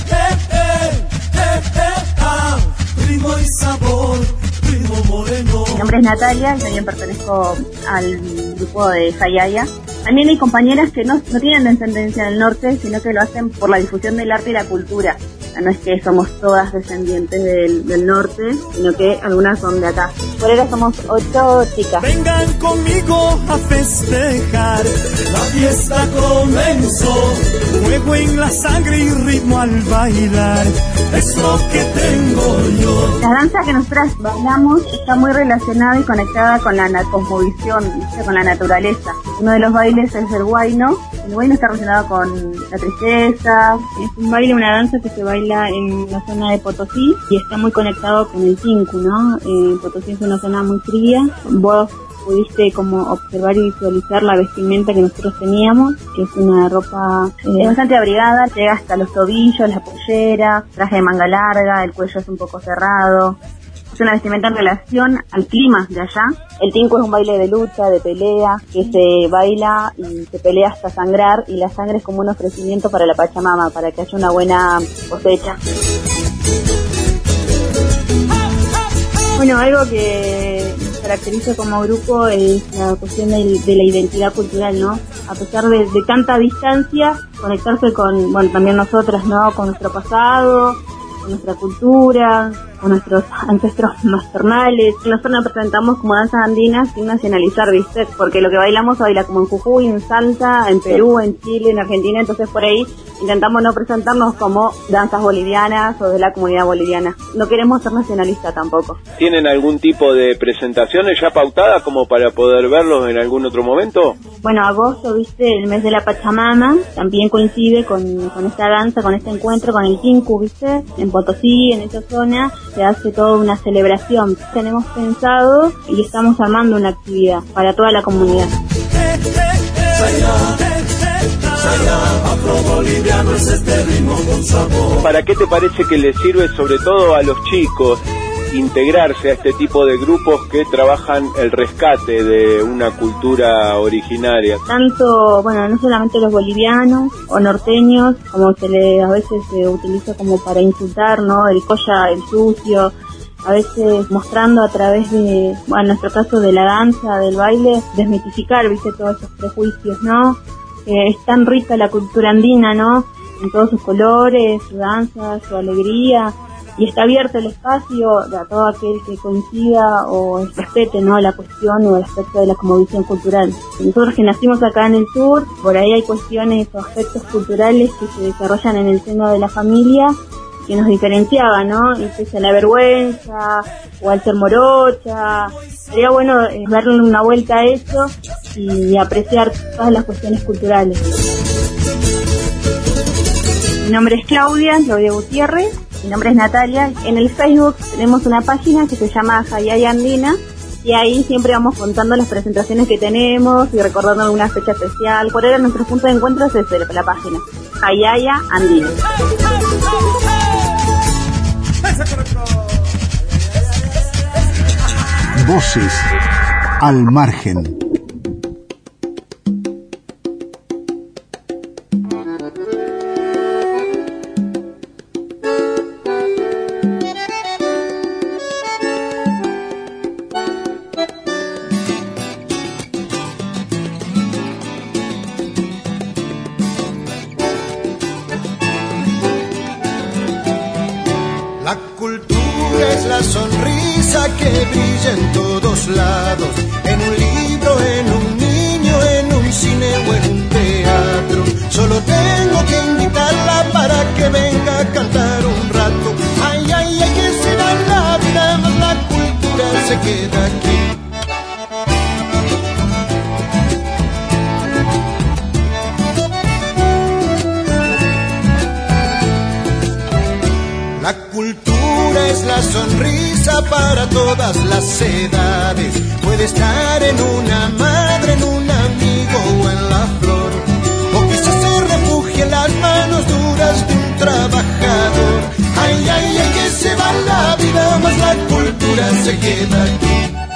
Ritmo y sabor, ritmo moreno. Mi nombre es Natalia y también pertenezco al grupo de Sayaya. También hay compañeras que no tienen descendencia del norte, sino que lo hacen por la difusión del arte y la cultura. No es que somos todas descendientes del norte, sino que algunas son de acá. Por ahora somos 8 chicas. Vengan conmigo a festejar, la fiesta comenzó. Fuego en la sangre y ritmo al bailar, es lo que tengo yo. La danza que nosotras bailamos está muy relacionada y conectada con la cosmovisión, con la naturaleza. Uno de los bailes es el huayno. El huayno está relacionado con la tristeza. Es un baile, una danza que se baila en la zona de Potosí y está muy conectado con el tinku, ¿no? Potosí es una zona muy fría. Vos pudiste como observar y visualizar la vestimenta que nosotros teníamos, que es una ropa bastante abrigada, llega hasta los tobillos, la pollera, traje de manga larga, el cuello es un poco cerrado. Es una vestimenta en relación al clima de allá. El tinku es un baile de lucha, de pelea, que se baila y se pelea hasta sangrar, y la sangre es como un ofrecimiento para la Pachamama, para que haya una buena cosecha. Bueno, algo que nos caracteriza como grupo es la cuestión de la identidad cultural, ¿no? A pesar de tanta distancia, conectarse con, bueno, también nosotras, ¿no?, con nuestro pasado, con nuestra cultura, con nuestros ancestros maternales. Nosotros nos presentamos como danzas andinas sin nacionalizar, ¿viste? Porque lo que bailamos se baila como en Jujuy, en Salta, en Perú, en Chile, en Argentina, entonces por ahí intentamos no presentarnos como danzas bolivianas o de la comunidad boliviana. No queremos ser nacionalistas tampoco. ¿Tienen algún tipo de presentaciones ya pautadas como para poder verlos en algún otro momento? Bueno, agosto, ¿viste? El mes de la Pachamama también coincide con esta danza, con este encuentro, con el tinku, ¿viste? En Potosí, en esa zona, se hace toda una celebración. Tenemos pensado y estamos armando una actividad para toda la comunidad. ¿Para qué te parece que les sirve sobre todo a los chicos integrarse a este tipo de grupos que trabajan el rescate de una cultura originaria? Tanto, bueno, no solamente los bolivianos o norteños, como a veces se utiliza como para insultar, ¿no? El colla, el sucio, a veces mostrando a través de, bueno, en nuestro caso de la danza, del baile, desmitificar, ¿viste? Todos esos prejuicios, ¿no? Es tan rica la cultura andina, ¿no? En todos sus colores, su danza, su alegría. Y está abierto el espacio a todo aquel que coincida o respete, ¿no?, la cuestión o el aspecto de la cosmovisión cultural. Nosotros que nacimos acá en el sur, por ahí hay cuestiones o aspectos culturales que se desarrollan en el seno de la familia que nos diferenciaban, ¿no? Y pese a la vergüenza o al ser morocha, sería bueno darle una vuelta a eso y apreciar todas las cuestiones culturales. Mi nombre es Claudia Gutiérrez. Mi nombre es Natalia. En el Facebook tenemos una página que se llama Sayaya Andina y ahí siempre vamos contando las presentaciones que tenemos y recordando alguna fecha especial. Por ahora nuestro punto de encuentro es la página Sayaya Andina. Voces al margen. La sonrisa que brilla en todos lados, en un libro, en un niño, en un cine o en un teatro. Solo tengo que invitarla para que venga a cantar un rato. Ay, ay, ay, que será la vida, más la cultura se queda aquí. La cultura es la sonrisa sonrisa para todas las edades. Puede estar en una madre, en un amigo o en la flor, o quizás se refugie en las manos duras de un trabajador. Ay, ay, ay, que se va la vida, más la cultura se queda aquí.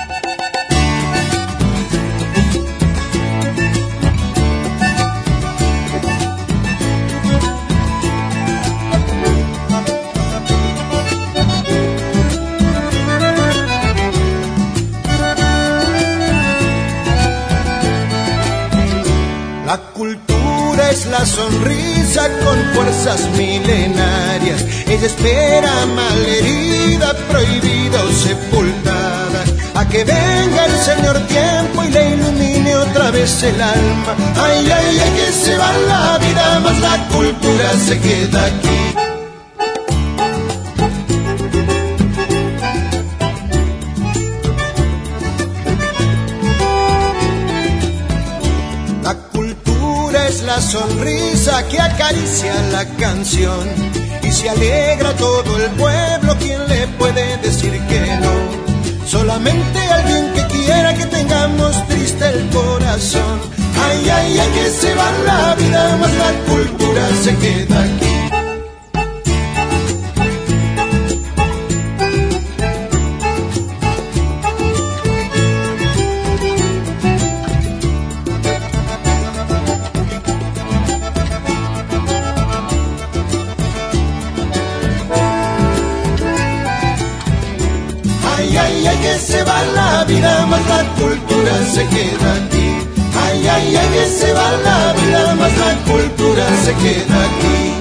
La cultura es la sonrisa con fuerzas milenarias. Ella espera malherida, prohibida o sepultada, a que venga el Señor tiempo y le ilumine otra vez el alma. Ay, ay, ay, que se va la vida, más la cultura se queda aquí. La sonrisa que acaricia la canción y se alegra todo el pueblo. ¿Quién le puede decir que no? Solamente alguien que quiera que tengamos triste el corazón. Ay, ay, ay, que se va la vida, más la cultura se queda aquí. Que se va la vida, más la cultura se queda aquí. Ay, ay, ay, que se va la vida, más la cultura se queda aquí.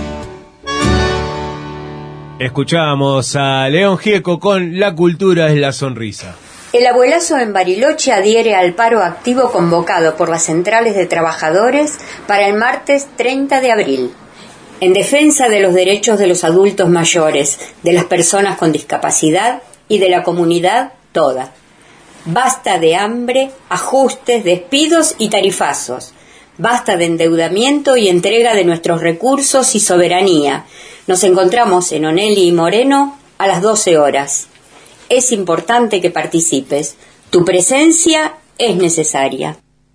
Escuchábamos a León Gieco con La cultura es la sonrisa. El abuelazo en Bariloche adhiere al paro activo convocado por las centrales de trabajadores para el martes 30 de abril. En defensa de los derechos de los adultos mayores, de las personas con discapacidad y de la comunidad toda. Basta de hambre, ajustes, despidos y tarifazos. Basta de endeudamiento y entrega de nuestros recursos y soberanía. Nos encontramos en Onelli y Moreno a las 12 horas. Es importante que participes. Tu presencia es necesaria.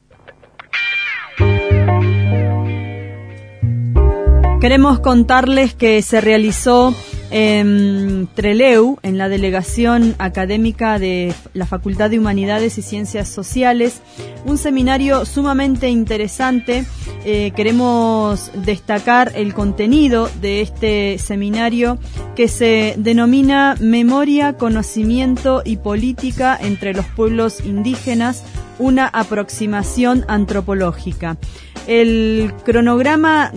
Queremos contarles que se realizó en Trelew, en la Delegación Académica de la Facultad de Humanidades y Ciencias Sociales, un seminario sumamente interesante. Queremos destacar el contenido de este seminario, que se denomina Memoria, Conocimiento y Política entre los Pueblos Indígenas, una aproximación antropológica. El cronograma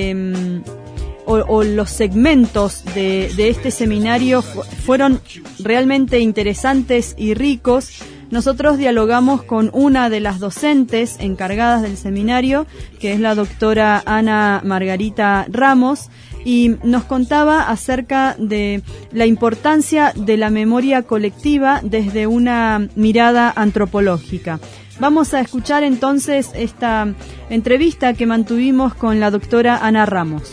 o los segmentos de este seminario fueron realmente interesantes y ricos. Nosotros dialogamos con una de las docentes encargadas del seminario, que es la doctora Ana Margarita Ramos, y nos contaba acerca de la importancia de la memoria colectiva desde una mirada antropológica. Vamos a escuchar entonces esta entrevista que mantuvimos con la doctora Ana Ramos.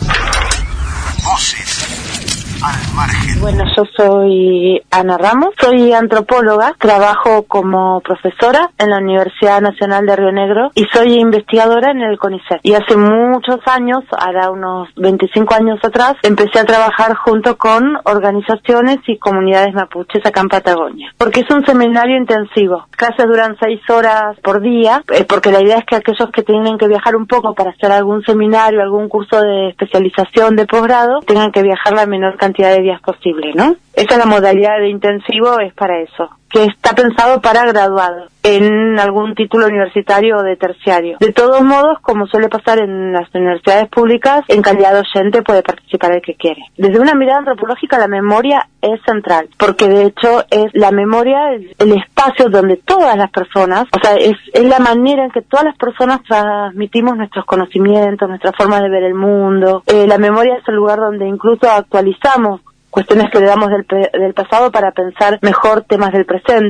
Voces al margen. Bueno, yo soy Ana Ramos, soy antropóloga, trabajo como profesora en la Universidad Nacional de Río Negro y soy investigadora en el CONICET. Y hace muchos años, ahora unos 25 años atrás, empecé a trabajar junto con organizaciones y comunidades mapuches acá en Patagonia. Porque es un seminario intensivo. Clases duran 6 horas por día, porque la idea es que aquellos que tienen que viajar un poco para hacer algún seminario, algún curso de especialización de posgrado, tengan que viajar la menor cantidad de días posible, ¿no? Esa es la modalidad de intensivo, es para eso, que está pensado para graduados en algún título universitario o de terciario. De todos modos, como suele pasar en las universidades públicas, en calidad docente puede participar el que quiere. Desde una mirada antropológica, la memoria es central, porque de hecho es la memoria, el espacio donde todas las personas, o sea, es la manera en que todas las personas transmitimos nuestros conocimientos, nuestra forma de ver el mundo. La memoria es el lugar donde incluso actualizamos cuestiones que le damos del pasado para pensar mejor temas del presente.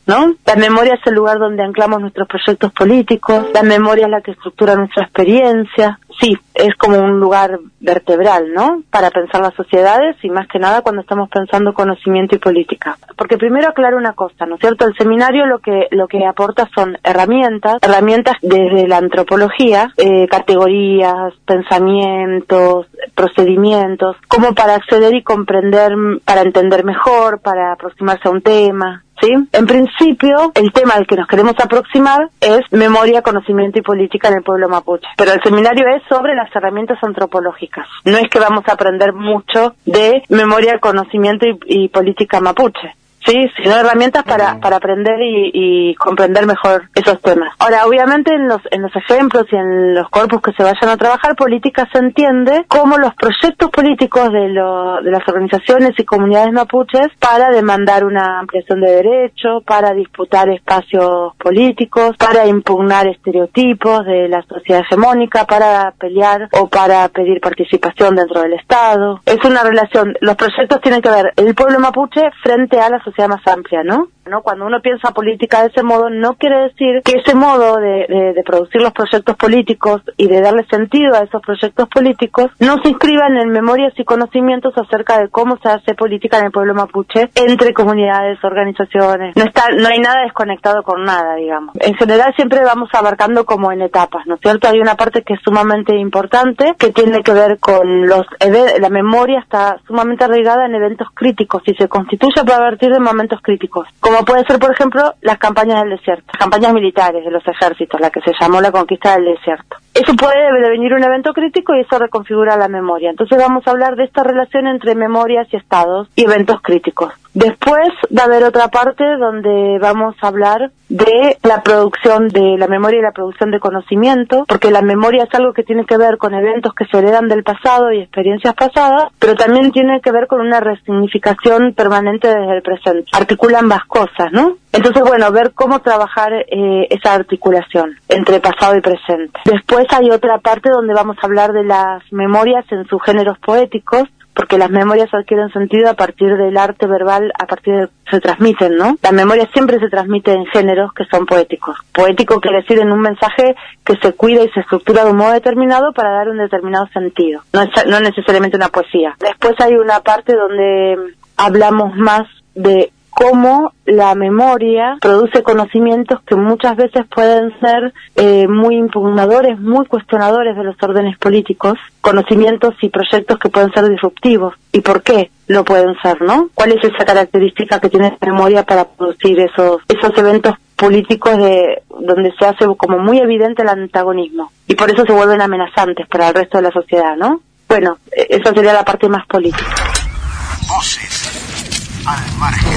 ¿no? La memoria es el lugar donde anclamos nuestros proyectos políticos, la memoria es la que estructura nuestra experiencia. Sí, es como un lugar vertebral, ¿no? Para pensar las sociedades y más que nada cuando estamos pensando conocimiento y política. Porque primero aclaro una cosa, ¿no es cierto? El seminario lo que aporta son herramientas desde la antropología, categorías, pensamientos, procedimientos, como para acceder y comprender, para entender mejor, para aproximarse a un tema. ¿Sí? En principio, el tema al que nos queremos aproximar es memoria, conocimiento y política en el pueblo mapuche. Pero el seminario es sobre las herramientas antropológicas. No es que vamos a aprender mucho de memoria, conocimiento y política mapuche. Sí, sino herramientas para aprender y comprender mejor esos temas. Ahora, obviamente en los ejemplos y en los corpus que se vayan a trabajar, política se entiende como los proyectos políticos de las organizaciones y comunidades mapuches para demandar una ampliación de derechos, para disputar espacios políticos, para impugnar estereotipos de la sociedad hegemónica, para pelear o para pedir participación dentro del Estado. Es una relación, los proyectos tienen que ver el pueblo mapuche frente a la sociedad más amplia, ¿no? Cuando uno piensa política de ese modo, no quiere decir que ese modo de producir los proyectos políticos y de darle sentido a esos proyectos políticos no se inscriban en memorias y conocimientos acerca de cómo se hace política en el pueblo mapuche entre comunidades, organizaciones. No hay nada desconectado con nada, digamos. En general siempre vamos abarcando como en etapas, ¿no es cierto? Hay una parte que es sumamente importante, que tiene que ver con la memoria está sumamente arraigada en eventos críticos y se constituye a partir de momentos críticos. Como puede ser, por ejemplo, las campañas del desierto, las campañas militares de los ejércitos, la que se llamó la conquista del desierto. Eso puede devenir un evento crítico y eso reconfigura la memoria. Entonces vamos a hablar de esta relación entre memorias y estados y eventos críticos. Después va a haber otra parte donde vamos a hablar de la producción de la memoria y la producción de conocimiento, porque la memoria es algo que tiene que ver con eventos que se heredan del pasado y experiencias pasadas, pero también tiene que ver con una resignificación permanente desde el presente. Articula ambas cosas, ¿no? Entonces, bueno, ver cómo trabajar esa articulación entre pasado y presente. Después hay otra parte donde vamos a hablar de las memorias en sus géneros poéticos, porque las memorias adquieren sentido a partir del arte verbal, se transmiten, ¿no? La memoria siempre se transmite en géneros que son poéticos. Poético quiere decir en un mensaje que se cuida y se estructura de un modo determinado para dar un determinado sentido. No necesariamente una poesía. Después hay una parte donde hablamos más de cómo la memoria produce conocimientos que muchas veces pueden ser muy impugnadores, muy cuestionadores de los órdenes políticos, conocimientos y proyectos que pueden ser disruptivos. ¿Y por qué lo pueden ser, no? ¿Cuál es esa característica que tiene la memoria para producir esos eventos políticos donde se hace como muy evidente el antagonismo? Y por eso se vuelven amenazantes para el resto de la sociedad, ¿no? Bueno, esa sería la parte más política. Voces al margen.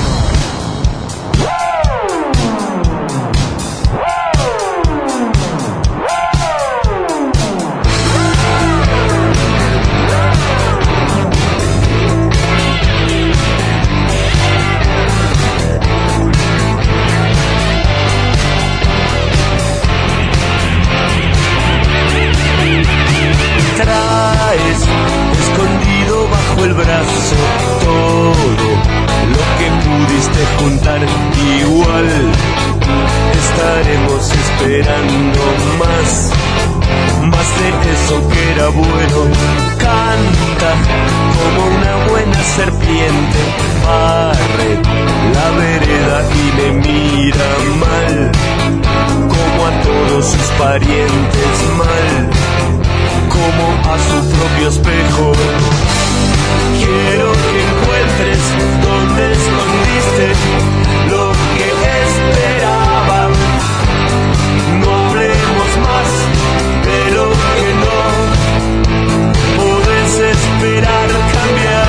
Traes escondido bajo el brazo todo lo que pudiste juntar. Igual estaremos esperando más de eso que era bueno. Canta como una buena serpiente, barre la vereda y me mira mal, como a todos sus parientes mal, como a su propio espejo. Quiero que encuentres donde escondiste lo que esperaba. No hablemos más de lo que no podés esperar cambiar.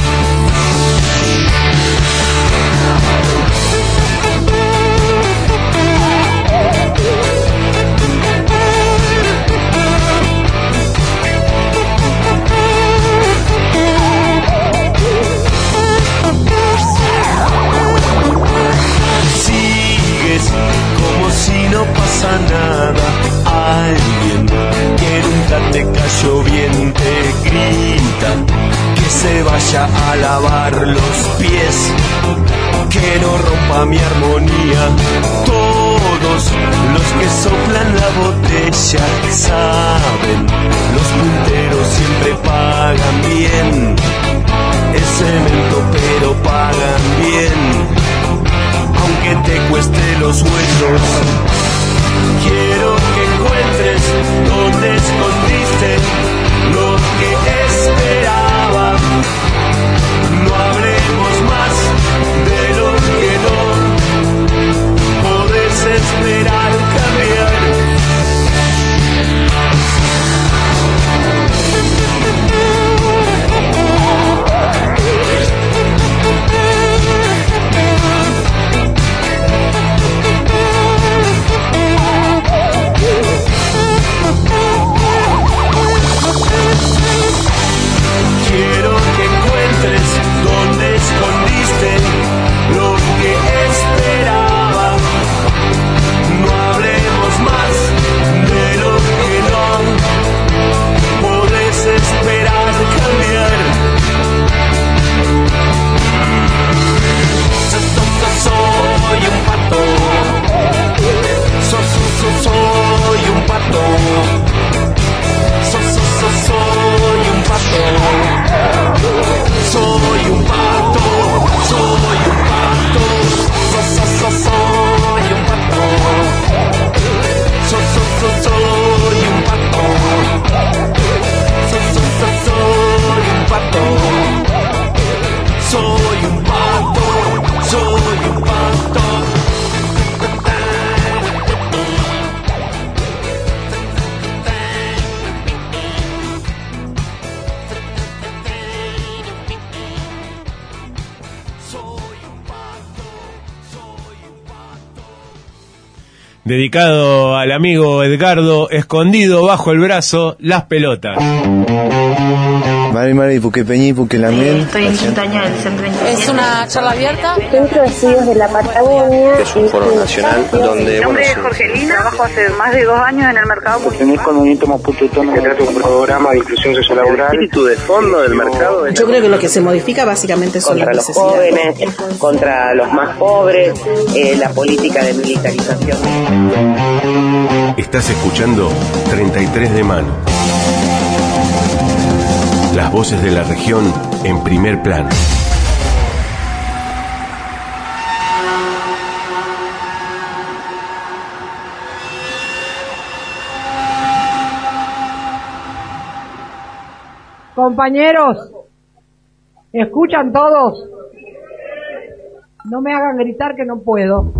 Como si no pasa nada. Alguien que nunca te cayó bien te grita que que se vaya a lavar los pies, que no rompa mi armonía. Todos los que soplan la botella saben, los punteros siempre pagan bien, es cemento pero pagan bien, aunque te cueste los huesos. Quiero que encuentres donde escondiste lo que esperaba. No hablemos más de lo que no podés esperar cambiar. Quiero que encuentres donde escondiste lo que esperaba. No hablemos más de lo que no podés esperar cambiar. Soy un pato. Soy un pato. Soy un pato. Soy un pato, soy un pato, soy un pato, soy un pato, soy un pato, soy un pato, soy un pato. Dedicado al amigo Edgardo, escondido bajo el brazo, las pelotas. Mari, Puquepeñí, Puquelamén. Estoy en quinto año del Centro de Investigación. Es una charla abierta. Centro de Estudios de la Patagonia. Es un foro nacional donde... Mi nombre es Jorgelina, trabajo hace más de 2 años en el mercado. Pertenezco al movimiento Maputetón, que trata un programa de inclusión sociolaboral. Espíritu de fondo del mercado. Yo creo que lo que se modifica básicamente son contra las los jóvenes, contra los más pobres, la política de militarización. Estás escuchando 33 de mano. Las voces de la región en primer plano. Compañeros, ¿escuchan todos? No me hagan gritar que no puedo.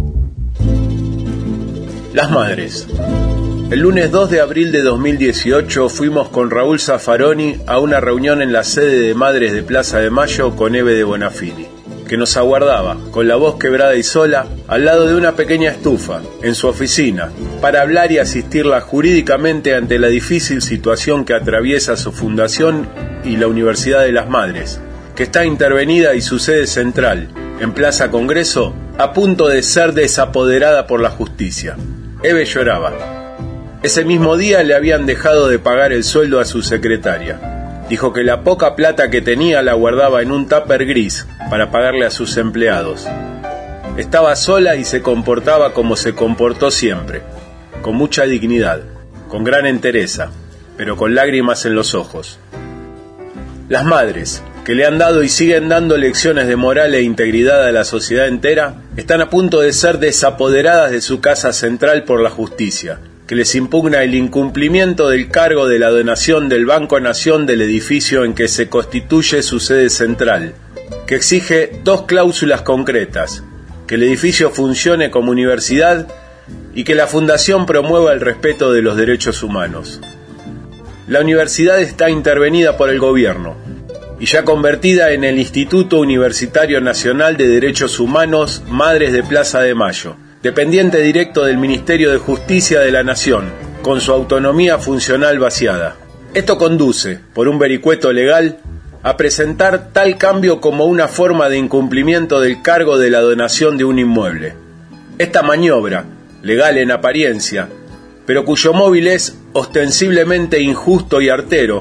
Las madres. El lunes 2 de abril de 2018 fuimos con Raúl Zaffaroni a una reunión en la sede de Madres de Plaza de Mayo con Eve de Bonafini, que nos aguardaba, con la voz quebrada y sola, al lado de una pequeña estufa, en su oficina, para hablar y asistirla jurídicamente ante la difícil situación que atraviesa su fundación y la Universidad de las Madres, que está intervenida y su sede central, en Plaza Congreso, a punto de ser desapoderada por la justicia. Eve lloraba. Ese mismo día le habían dejado de pagar el sueldo a su secretaria. Dijo que la poca plata que tenía la guardaba en un tupper gris para pagarle a sus empleados. Estaba sola y se comportaba como se comportó siempre, con mucha dignidad, con gran entereza, pero con lágrimas en los ojos. Las madres, que le han dado y siguen dando lecciones de moral e integridad a la sociedad entera, están a punto de ser desapoderadas de su casa central por la justicia, que les impugna el incumplimiento del cargo de la donación del Banco Nación del edificio en que se constituye su sede central, que exige 2 cláusulas concretas: que el edificio funcione como universidad y que la fundación promueva el respeto de los derechos humanos. La universidad está intervenida por el gobierno y ya convertida en el Instituto Universitario Nacional de Derechos Humanos Madres de Plaza de Mayo, dependiente directo del Ministerio de Justicia de la Nación, con su autonomía funcional vaciada. Esto conduce, por un vericueto legal, a presentar tal cambio como una forma de incumplimiento del cargo de la donación de un inmueble. Esta maniobra, legal en apariencia, pero cuyo móvil es ostensiblemente injusto y artero,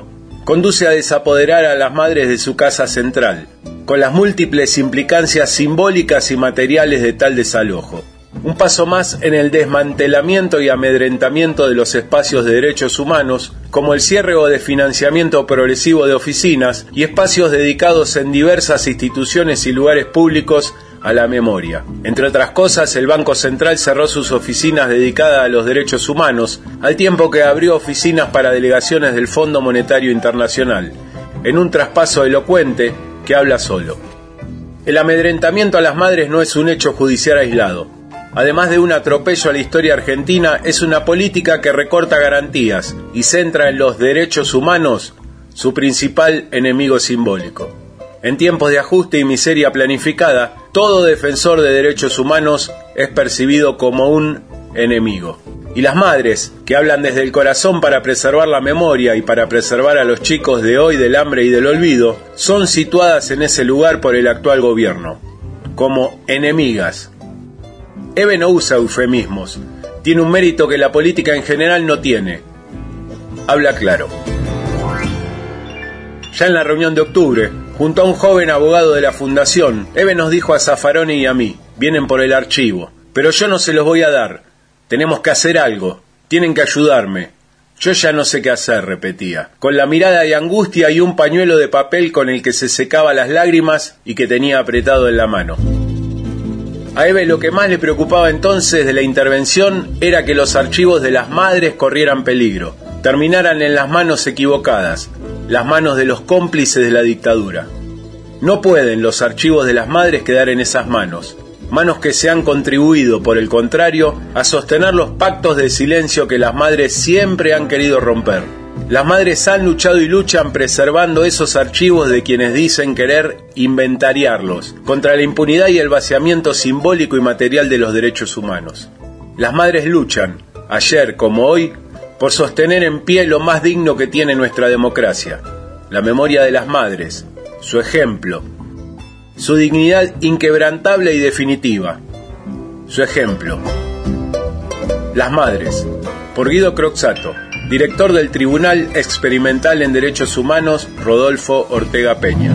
conduce a desapoderar a las madres de su casa central, con las múltiples implicancias simbólicas y materiales de tal desalojo. Un paso más en el desmantelamiento y amedrentamiento de los espacios de derechos humanos, como el cierre o desfinanciamiento progresivo de oficinas y espacios dedicados en diversas instituciones y lugares públicos a la memoria. Entre otras cosas, el Banco Central cerró sus oficinas dedicadas a los derechos humanos, al tiempo que abrió oficinas para delegaciones del Fondo Monetario Internacional, en un traspaso elocuente que habla solo. El amedrentamiento a las madres no es un hecho judicial aislado. Además de un atropello a la historia argentina, es una política que recorta garantías y centra en los derechos humanos su principal enemigo simbólico. En tiempos de ajuste y miseria planificada, todo defensor de derechos humanos es percibido como un enemigo. Y las madres, que hablan desde el corazón para preservar la memoria y para preservar a los chicos de hoy del hambre y del olvido, son situadas en ese lugar por el actual gobierno, como enemigas. Eve no usa eufemismos, tiene un mérito que la política en general no tiene. Habla claro. Ya en la reunión de octubre, junto a un joven abogado de la Fundación, Eve nos dijo a Zaffaroni y a mí: vienen por el archivo, pero yo no se los voy a dar. Tenemos que hacer algo, tienen que ayudarme. Yo ya no sé qué hacer, repetía, con la mirada de angustia y un pañuelo de papel con el que se secaba las lágrimas y que tenía apretado en la mano. A Eve lo que más le preocupaba entonces de la intervención era que los archivos de las madres corrieran peligro, terminaran en las manos equivocadas, las manos de los cómplices de la dictadura. No pueden los archivos de las madres quedar en esas manos, manos que se han contribuido, por el contrario, a sostener los pactos de silencio que las madres siempre han querido romper. Las madres han luchado y luchan preservando esos archivos de quienes dicen querer inventariarlos, contra la impunidad y el vaciamiento simbólico y material de los derechos humanos. Las madres luchan, ayer como hoy, por sostener en pie lo más digno que tiene nuestra democracia, la memoria de las madres, su ejemplo, su dignidad inquebrantable y definitiva, su ejemplo. Las madres, por Guido Croxatto, director del Tribunal Experimental en Derechos Humanos, Rodolfo Ortega Peña.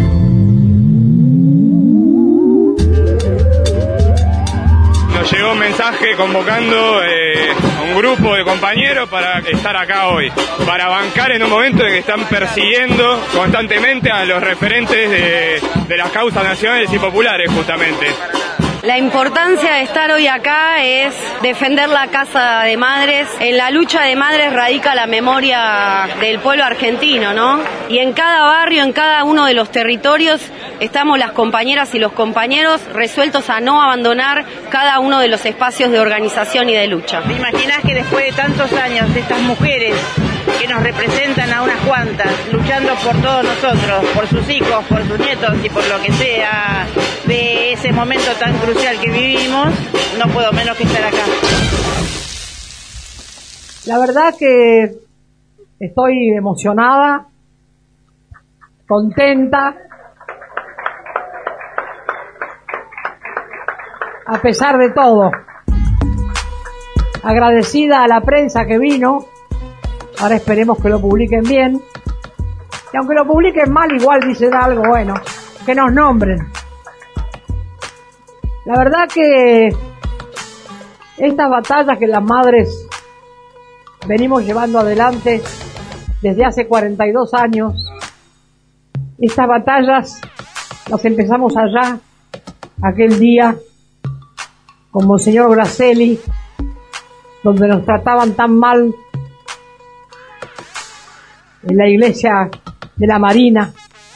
Nos llegó un mensaje convocando a un grupo de compañeros para estar acá hoy, para bancar en un momento en que están persiguiendo constantemente a los referentes de las causas nacionales y populares, justamente. La importancia de estar hoy acá es defender la Casa de Madres. En la lucha de madres radica la memoria del pueblo argentino, ¿no? Y en cada barrio, en cada uno de los territorios, estamos las compañeras y los compañeros resueltos a no abandonar cada uno de los espacios de organización y de lucha. ¿Te imaginas que después de tantos años de estas mujeres que nos representan a unas cuantas, luchando por todos nosotros, por sus hijos, por sus nietos y por lo que sea de ese momento tan crucial que vivimos, no puedo menos que estar acá? La verdad que estoy emocionada, contenta, a pesar de todo, agradecida a la prensa que vino. Ahora esperemos que lo publiquen bien, y aunque lo publiquen mal, igual dicen algo bueno, que nos nombren. La verdad que estas batallas que las madres venimos llevando adelante desde hace 42 años, estas batallas las empezamos allá, aquel día, con Monseñor Gracelli, donde nos trataban tan mal en la iglesia de la Marina.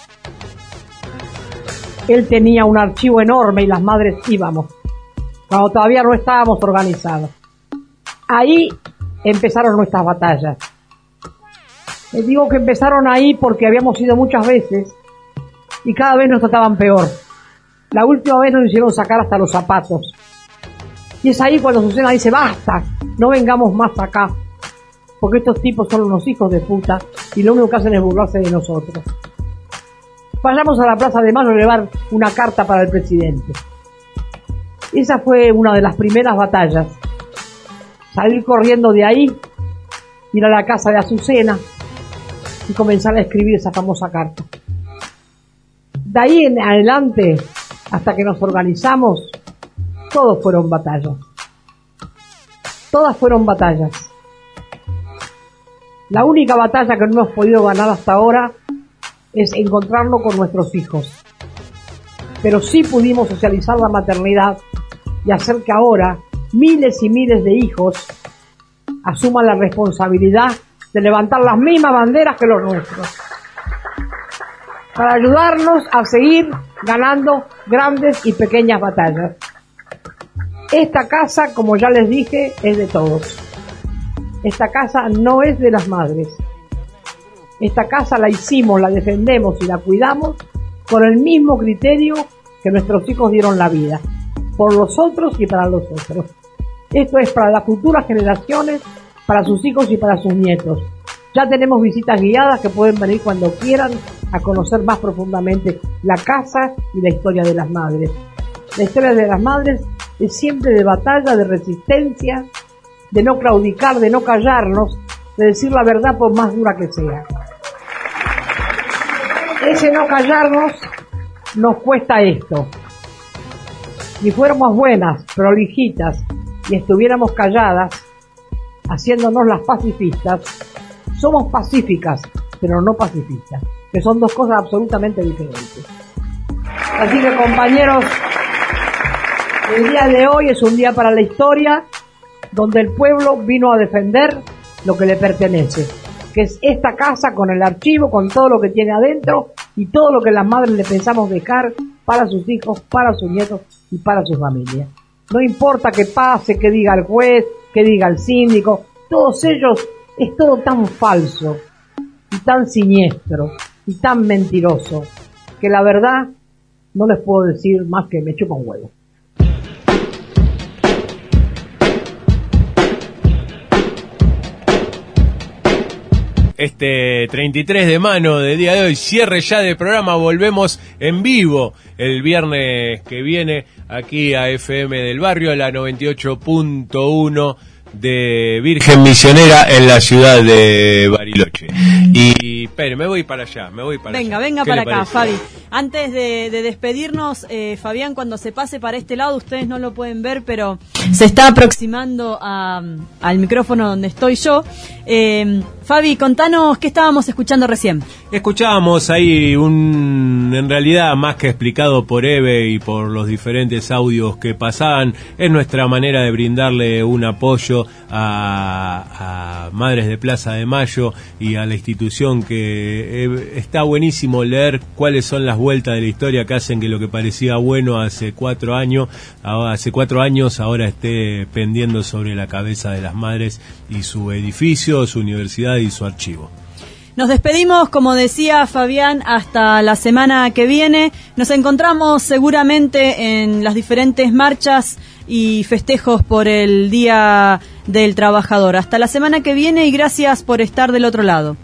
Él tenía un archivo enorme y las madres íbamos, cuando todavía no estábamos organizados. Ahí empezaron nuestras batallas. Les digo que empezaron ahí porque habíamos ido muchas veces y cada vez nos trataban peor. La última vez nos hicieron sacar hasta los zapatos. Y es ahí cuando Susana dice: basta, no vengamos más acá, porque estos tipos son unos hijos de puta y lo único que hacen es burlarse de nosotros. Vayamos a la Plaza de Mayo a llevar una carta para el presidente. Esa fue una de las primeras batallas. Salir corriendo de ahí, ir a la casa de Azucena, y comenzar a escribir esa famosa carta. De ahí en adelante, hasta que nos organizamos, todos fueron batallas. Todas fueron batallas. La única batalla que no hemos podido ganar hasta ahora es encontrarnos con nuestros hijos. Pero sí pudimos socializar la maternidad y hacer que ahora miles y miles de hijos asuman la responsabilidad de levantar las mismas banderas que los nuestros, para ayudarnos a seguir ganando grandes y pequeñas batallas. Esta casa, como ya les dije, es de todos. Esta casa no es de las madres. Esta casa la hicimos, la defendemos y la cuidamos con el mismo criterio que nuestros hijos dieron la vida, por los otros y para los otros. Esto es para las futuras generaciones, para sus hijos y para sus nietos. Ya tenemos visitas guiadas que pueden venir cuando quieran a conocer más profundamente la casa y la historia de las madres. La historia de las madres es siempre de batalla, de resistencia, de no claudicar, de no callarnos, de decir la verdad por más dura que sea. Ese no callarnos nos cuesta esto. Si fuéramos buenas, prolijitas, y estuviéramos calladas, haciéndonos las pacifistas, somos pacíficas, pero no pacifistas, que son dos cosas absolutamente diferentes. Así que, compañeros, el día de hoy es un día para la historia, donde el pueblo vino a defender lo que le pertenece, que es esta casa con el archivo, con todo lo que tiene adentro y todo lo que las madres le pensamos dejar para sus hijos, para sus nietos y para su familia. No importa que pase, que diga el juez, que diga el síndico, todos ellos, es todo tan falso y tan siniestro y tan mentiroso que la verdad no les puedo decir más que me chupa un huevo. Este 33 de mano del día de hoy, cierre ya del programa, volvemos en vivo el viernes que viene aquí a FM del Barrio, a la 98.1 de Virgen Misionera en la ciudad de Bariloche. Y espere, me voy para allá. Venga para acá, Fabi. Antes de despedirnos, Fabián, cuando se pase para este lado, ustedes no lo pueden ver, pero se está aproximando al micrófono donde estoy yo. Fabi, contanos qué estábamos escuchando recién. Escuchábamos ahí en realidad más que explicado por Eve y por los diferentes audios que pasaban, es nuestra manera de brindarle un apoyo a Madres de Plaza de Mayo y a la institución, que está buenísimo leer cuáles son las vueltas de la historia que hacen que lo que parecía bueno hace 4 años ahora esté pendiendo sobre la cabeza de las madres y su edificio, su universidad y su archivo. Nos despedimos, como decía Fabián, hasta la semana que viene. Nos encontramos seguramente en las diferentes marchas y festejos por el Día del Trabajador. Hasta la semana que viene y gracias por estar del otro lado.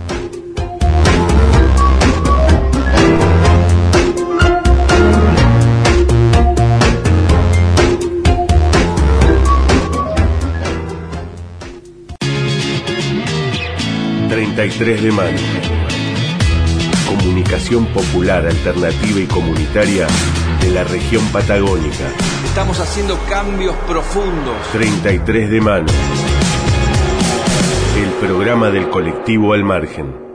De mano. Comunicación popular, alternativa y comunitaria de la región patagónica. Estamos haciendo cambios profundos. 33 de mano. El programa del colectivo Al Margen.